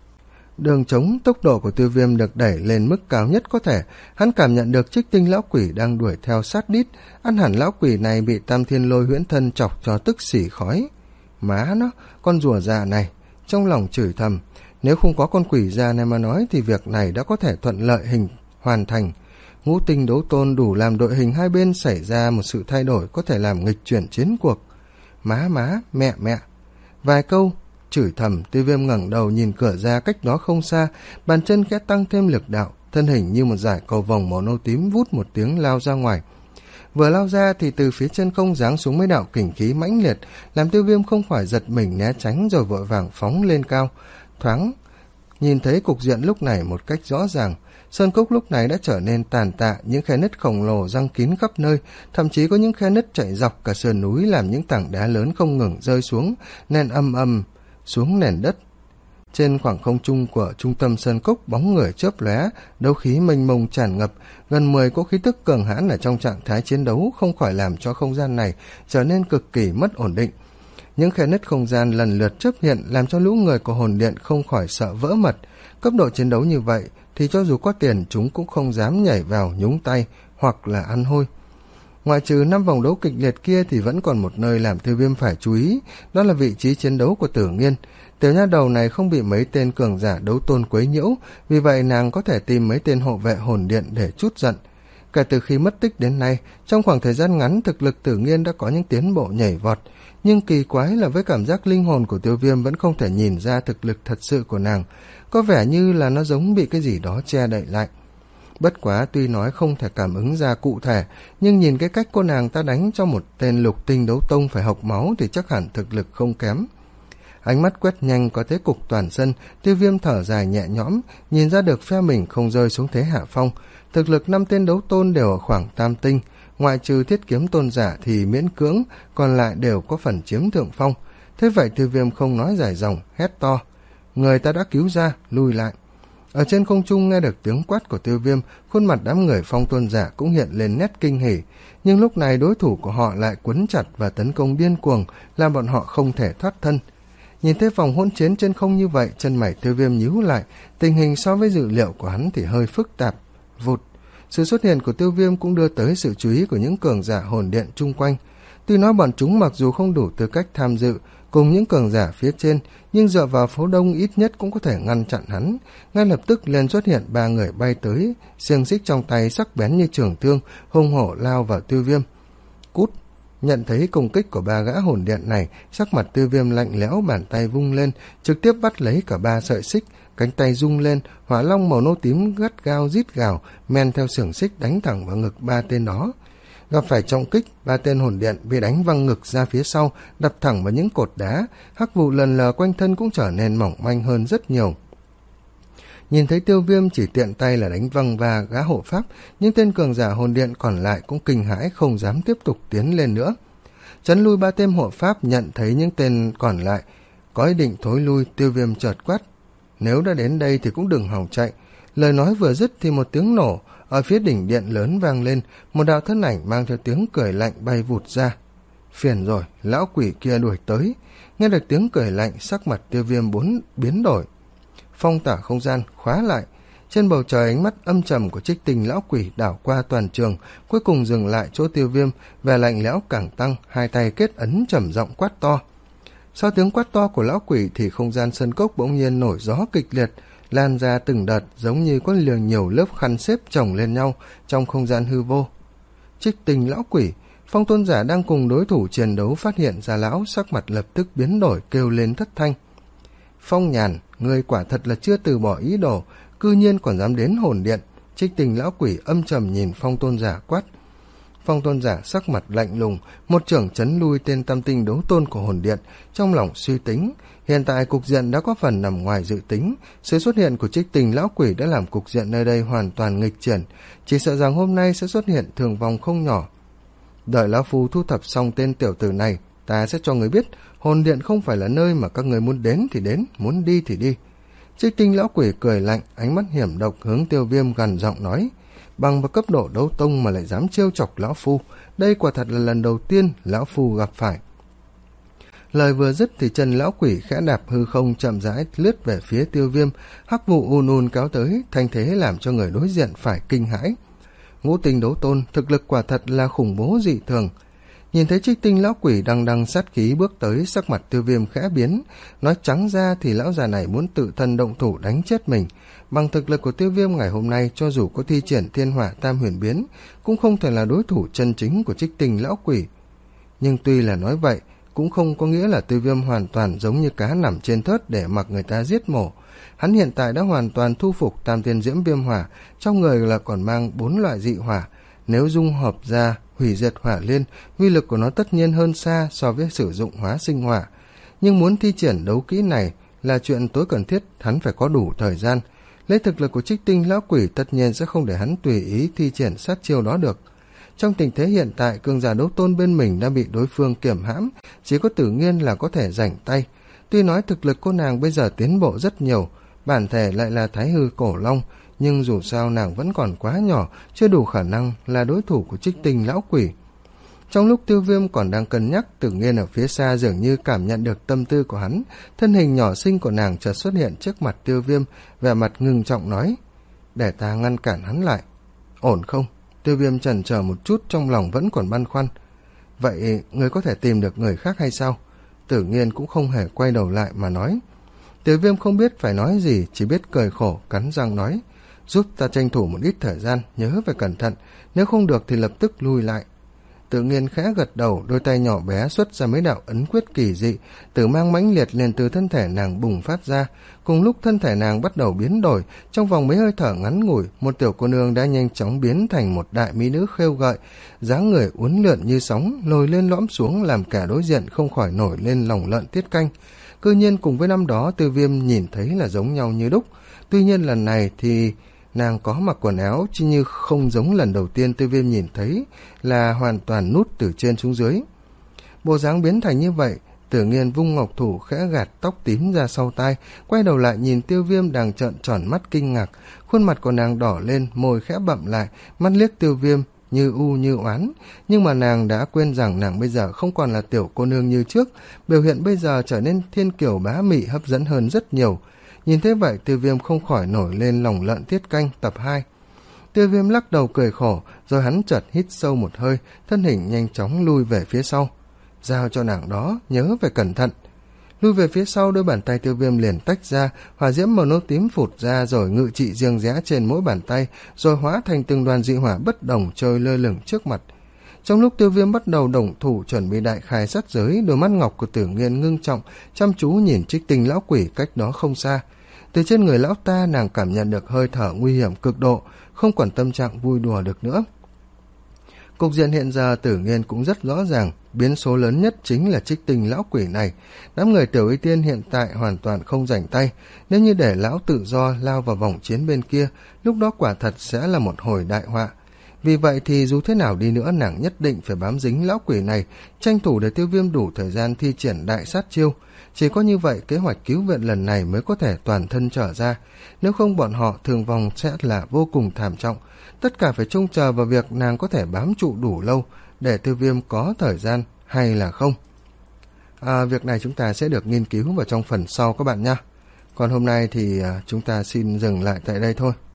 Đường trống, tốc độ của Tiêu Viêm được đẩy lên mức cao nhất có thể. Hắn cảm nhận được Trích Tinh lão quỷ đang đuổi theo sát đít. Ăn hẳn lão quỷ này bị Tam Thiên Lôi huyễn thân chọc cho tức xỉ khói. Má nó, con rùa già này. Trong lòng chửi thầm, nếu không có con quỷ già này mà nói thì việc này đã có thể thuận lợi hình hoàn thành. Ngũ tinh đấu tôn đủ làm đội hình hai bên xảy ra một sự thay đổi có thể làm nghịch chuyển chiến cuộc. Má má, mẹ mẹ. Vài câu chửi thầm, Tiêu Viêm ngẩng đầu nhìn cửa ra cách đó không xa, bàn chân khẽ tăng thêm lực đạo, thân hình như một dải cầu vồng màu nâu tím vút một tiếng lao ra ngoài. Vừa lao ra thì từ phía chân không giáng xuống mấy đạo kình khí mãnh liệt, làm Tiêu Viêm không khỏi giật mình né tránh rồi vội vàng phóng lên cao. Thoáng nhìn thấy cục diện lúc này một cách rõ ràng, sơn cốc lúc này đã trở nên tàn tạ, những khe nứt khổng lồ răng kín khắp nơi, thậm chí có những khe nứt chạy dọc cả sườn núi làm những tảng đá lớn không ngừng rơi xuống, nền âm âm xuống nền đất. Trên khoảng không trung của trung tâm sơn cốc, bóng người chớp lóe, đấu khí mênh mông tràn ngập, gần mười cỗ khí tức cường hãn ở trong trạng thái chiến đấu không khỏi làm cho không gian này trở nên cực kỳ mất ổn định. Những khe nứt không gian lần lượt chớp hiện làm cho lũ người của hồn điện không khỏi sợ vỡ mật. Cấp độ chiến đấu như vậy thì cho dù có tiền chúng cũng không dám nhảy vào nhúng tay hoặc là ăn hôi. Ngoại trừ năm vòng đấu kịch liệt kia thì vẫn còn một nơi làm Tiêu Viêm phải chú ý, đó là vị trí chiến đấu của Tử Nghiên. Tiểu nha đầu này không bị mấy tên cường giả đấu tôn quấy nhiễu, vì vậy nàng có thể tìm mấy tên hộ vệ hồn điện để trút giận. Kể từ khi mất tích đến nay, trong khoảng thời gian ngắn thực lực Tử Nghiên đã có những tiến bộ nhảy vọt, nhưng kỳ quái là với cảm giác linh hồn của Tiêu Viêm vẫn không thể nhìn ra thực lực thật sự của nàng, có vẻ như là nó giống bị cái gì đó che đậy lại. Bất quá tuy nói không thể cảm ứng ra cụ thể, nhưng nhìn cái cách cô nàng ta đánh cho một tên lục tinh đấu tông phải hộc máu thì chắc hẳn thực lực không kém. Ánh mắt quét nhanh có thế cục toàn sân, Tiêu Viêm thở dài nhẹ nhõm, nhìn ra được phe mình không rơi xuống thế hạ phong. Thực lực năm tên đấu tôn đều ở khoảng tam tinh, ngoại trừ Thiết Kiếm tôn giả thì miễn cưỡng, còn lại đều có phần chiếm thượng phong. Thế vậy Tiêu Viêm không nói dài dòng, hét to: người ta đã cứu ra, lui lại. Ở trên không trung nghe được tiếng quát của Tiêu Viêm, khuôn mặt đám người Phong tôn giả cũng hiện lên nét kinh hỉ, nhưng lúc này đối thủ của họ lại quấn chặt và tấn công điên cuồng, làm bọn họ không thể thoát thân. Nhìn thấy vòng hỗn chiến trên không như vậy, chân mày Tiêu Viêm nhíu lại, tình hình so với dự liệu của hắn thì hơi phức tạp. Vụt, sự xuất hiện của Tiêu Viêm cũng đưa tới sự chú ý của những cường giả hồn điện chung quanh. Tuy nói bọn chúng mặc dù không đủ tư cách tham dự cùng những cường giả phía trên, nhưng dựa vào phố đông ít nhất cũng có thể ngăn chặn hắn. Ngay lập tức liền xuất hiện ba người bay tới, xiềng xích trong tay sắc bén như trường thương, hung hổ lao vào Tiêu Viêm. Cút! Nhận thấy công kích của ba gã hồn điện này, sắc mặt Tiêu Viêm lạnh lẽo, bàn tay vung lên, trực tiếp bắt lấy cả ba sợi xích, cánh tay rung lên, hỏa long màu nâu tím gắt gao rít gào, men theo xiềng xích đánh thẳng vào ngực ba tên đó. Gặp phải trọng kích, ba tên hồn điện bị đánh văng ngực ra phía sau, đập thẳng vào những cột đá, hắc vụ lần lờ quanh thân cũng trở nên mỏng manh hơn rất nhiều. Nhìn thấy Tiêu Viêm chỉ tiện tay là đánh văng va gã hộ pháp, những tên cường giả hồn điện còn lại cũng kinh hãi không dám tiếp tục tiến lên nữa. Trấn lui ba tên hộ pháp, nhận thấy những tên còn lại có ý định thối lui, Tiêu Viêm chợt quát: nếu đã đến đây thì cũng đừng hòng chạy. Lời nói vừa dứt thì một tiếng nổ ở phía đỉnh điện lớn vang lên, một đạo thân ảnh mang theo tiếng cười lạnh bay vụt ra. Phiền rồi, lão quỷ kia đuổi tới. Nghe được tiếng cười lạnh, sắc mặt Tiêu Viêm bốn biến đổi. Phong tỏa không gian khóa lại. Trên bầu trời, ánh mắt âm trầm của Trích Tinh lão quỷ đảo qua toàn trường, cuối cùng dừng lại chỗ Tiêu Viêm, vẻ lạnh lẽo càng tăng, hai tay kết ấn trầm giọng quát to. Sau tiếng quát to của lão quỷ thì không gian sân cốc bỗng nhiên nổi gió kịch liệt, lan ra từng đợt giống như có liều nhiều lớp khăn xếp chồng lên nhau trong không gian hư vô. Trích Tinh lão quỷ, Phong tôn giả đang cùng đối thủ chiến đấu phát hiện ra lão, sắc mặt lập tức biến đổi, kêu lên thất thanh. Phong Nhàn, ngươi quả thật là chưa từ bỏ ý đồ, cư nhiên còn dám đến hồn điện. Trích Tinh lão quỷ âm trầm nhìn Phong tôn giả quát. Phong tôn giả sắc mặt lạnh lùng, một trưởng chấn lui tên tam tinh đấu tôn của hồn điện, trong lòng suy tính. Hiện tại cục diện đã có phần nằm ngoài dự tính, sự xuất hiện của Trích Tinh lão quỷ đã làm cục diện nơi đây hoàn toàn nghịch chuyển, chỉ sợ rằng hôm nay sẽ xuất hiện thương vong không nhỏ. Đợi lão phu thu thập xong tên tiểu tử này, ta sẽ cho người biết hồn điện không phải là nơi mà các người muốn đến thì đến, muốn đi thì đi. Trích Tinh lão quỷ cười lạnh, ánh mắt hiểm độc hướng Tiêu Viêm gằn giọng nói. Bằng vào cấp độ đấu tông mà lại dám trêu chọc lão phu, đây quả thật là lần đầu tiên lão phu gặp phải. Lời vừa dứt thì chân lão quỷ khẽ đạp hư không chậm rãi lướt về phía Tiêu Viêm, hắc vụ ùn ùn kéo tới, thanh thế làm cho người đối diện phải kinh hãi. Ngũ tinh đấu tôn, thực lực quả thật là khủng bố dị thường. Nhìn thấy Trích Tinh lão quỷ đằng đằng sát khí bước tới, sắc mặt Tiêu Viêm khẽ biến, nói trắng ra thì lão già này muốn tự thân động thủ đánh chết mình. Bằng thực lực của Tiêu Viêm ngày hôm nay, cho dù có thi triển thiên hỏa tam huyền biến, cũng không thể là đối thủ chân chính của Trích Tinh lão quỷ. Nhưng tuy là nói vậy, cũng không có nghĩa là Tiêu Viêm hoàn toàn giống như cá nằm trên thớt để mặc người ta giết mổ. Hắn hiện tại đã hoàn toàn thu phục tam tiên diễm viêm hỏa, trong người là còn mang bốn loại dị hỏa. Nếu dung hợp ra hủy diệt hỏa liên, uy lực của nó tất nhiên hơn xa so với sử dụng hóa sinh hỏa. Nhưng muốn thi triển đấu kỹ này là chuyện tối cần thiết, hắn phải có đủ thời gian. Lấy thực lực của Trích Tinh lão quỷ tất nhiên sẽ không để hắn tùy ý thi triển sát chiêu đó được. Trong tình thế hiện tại, cường giả đấu tôn bên mình đã bị đối phương kiểm hãm, chỉ có Tử Nghiên là có thể rảnh tay. Tuy nói thực lực cô nàng bây giờ tiến bộ rất nhiều, bản thể lại là thái hư cổ long, nhưng dù sao nàng vẫn còn quá nhỏ, chưa đủ khả năng là đối thủ của Trích Tinh lão quỷ. Trong lúc Tiêu Viêm còn đang cân nhắc, Tử Nghiên ở phía xa dường như cảm nhận được tâm tư của hắn, thân hình nhỏ xinh của nàng chợt xuất hiện trước mặt Tiêu Viêm, vẻ mặt ngưng trọng nói: để ta ngăn cản hắn lại. Ổn không? Tiêu Viêm chần chờ một chút, trong lòng vẫn còn băn khoăn. Vậy người có thể tìm được người khác hay sao? Tử Nghiên cũng không hề quay đầu lại mà nói. Tiêu Viêm không biết phải nói gì, chỉ biết cười khổ, cắn răng nói: giúp ta tranh thủ một ít thời gian, nhớ phải cẩn thận, nếu không được thì lập tức lui lại. Tử Nghiên khẽ gật đầu, đôi tay nhỏ bé xuất ra mấy đạo ấn quyết kỳ dị, tử mang mãnh liệt liền từ thân thể nàng bùng phát ra. Cùng lúc thân thể nàng bắt đầu biến đổi, trong vòng mấy hơi thở ngắn ngủi, một tiểu cô nương đã nhanh chóng biến thành một đại mỹ nữ khêu gợi, dáng người uốn lượn như sóng, lồi lên lõm xuống, làm kẻ đối diện không khỏi nổi lên lòng lợn tiết canh. Cư nhiên cùng với năm đó Tiêu Viêm nhìn thấy là giống nhau như đúc. Tuy nhiên lần này thì nàng có mặc quần áo, chứ như không giống lần đầu tiên Tiêu Viêm nhìn thấy, là hoàn toàn nút từ trên xuống dưới. Bộ dáng biến thành như vậy, Tử Nghiên vung ngọc thủ khẽ gạt tóc tím ra sau tai, quay đầu lại nhìn Tiêu Viêm đang trợn tròn mắt kinh ngạc. Khuôn mặt của nàng đỏ lên, môi khẽ bậm lại, mắt liếc Tiêu Viêm như u như oán. Nhưng mà nàng đã quên rằng nàng bây giờ không còn là tiểu cô nương như trước, biểu hiện bây giờ trở nên thiên kiều bá mị hấp dẫn hơn rất nhiều. Nhìn thế vậy, Tiêu Viêm không khỏi nổi lên lòng lợn tiết canh tập hai. Tiêu Viêm lắc đầu cười khổ, rồi hắn chợt hít sâu một hơi, thân hình nhanh chóng lui về phía sau. Giao cho nàng đó, nhớ phải cẩn thận. Lui về phía sau, đôi bàn tay Tiêu Viêm liền tách ra, hỏa diễm màu nâu tím phụt ra rồi ngự trị riêng rẽ trên mỗi bàn tay, rồi hóa thành từng đoàn dị hỏa bất đồng trôi lơ lửng trước mặt. Trong lúc Tiêu Viêm bắt đầu động thủ chuẩn bị đại khai sát giới, đôi mắt ngọc của Tử Nghiên ngưng trọng, chăm chú nhìn Trích Tinh lão quỷ cách đó không xa. Từ trên người lão ta, nàng cảm nhận được hơi thở nguy hiểm cực độ, không còn tâm trạng vui đùa được nữa. Cục diện hiện giờ Tử Nghiên cũng rất rõ ràng, biến số lớn nhất chính là Trích Tinh lão quỷ này. Đám người Tiểu Y Tiên hiện tại hoàn toàn không rảnh tay, nếu như để lão tự do lao vào vòng chiến bên kia, lúc đó quả thật sẽ là một hồi đại họa. Vì vậy thì dù thế nào đi nữa, nàng nhất định phải bám dính lão quỷ này, tranh thủ để Tiêu Viêm đủ thời gian thi triển đại sát chiêu. Chỉ có như vậy kế hoạch cứu viện lần này mới có thể toàn thân trở ra, nếu không bọn họ thương vong sẽ là vô cùng thảm trọng. Tất cả phải trông chờ vào việc nàng có thể bám trụ đủ lâu để Tiêu Viêm có thời gian hay là không. À, việc này chúng ta sẽ được nghiên cứu vào trong phần sau các bạn nhé. Còn hôm nay thì à, chúng ta xin dừng lại tại đây thôi.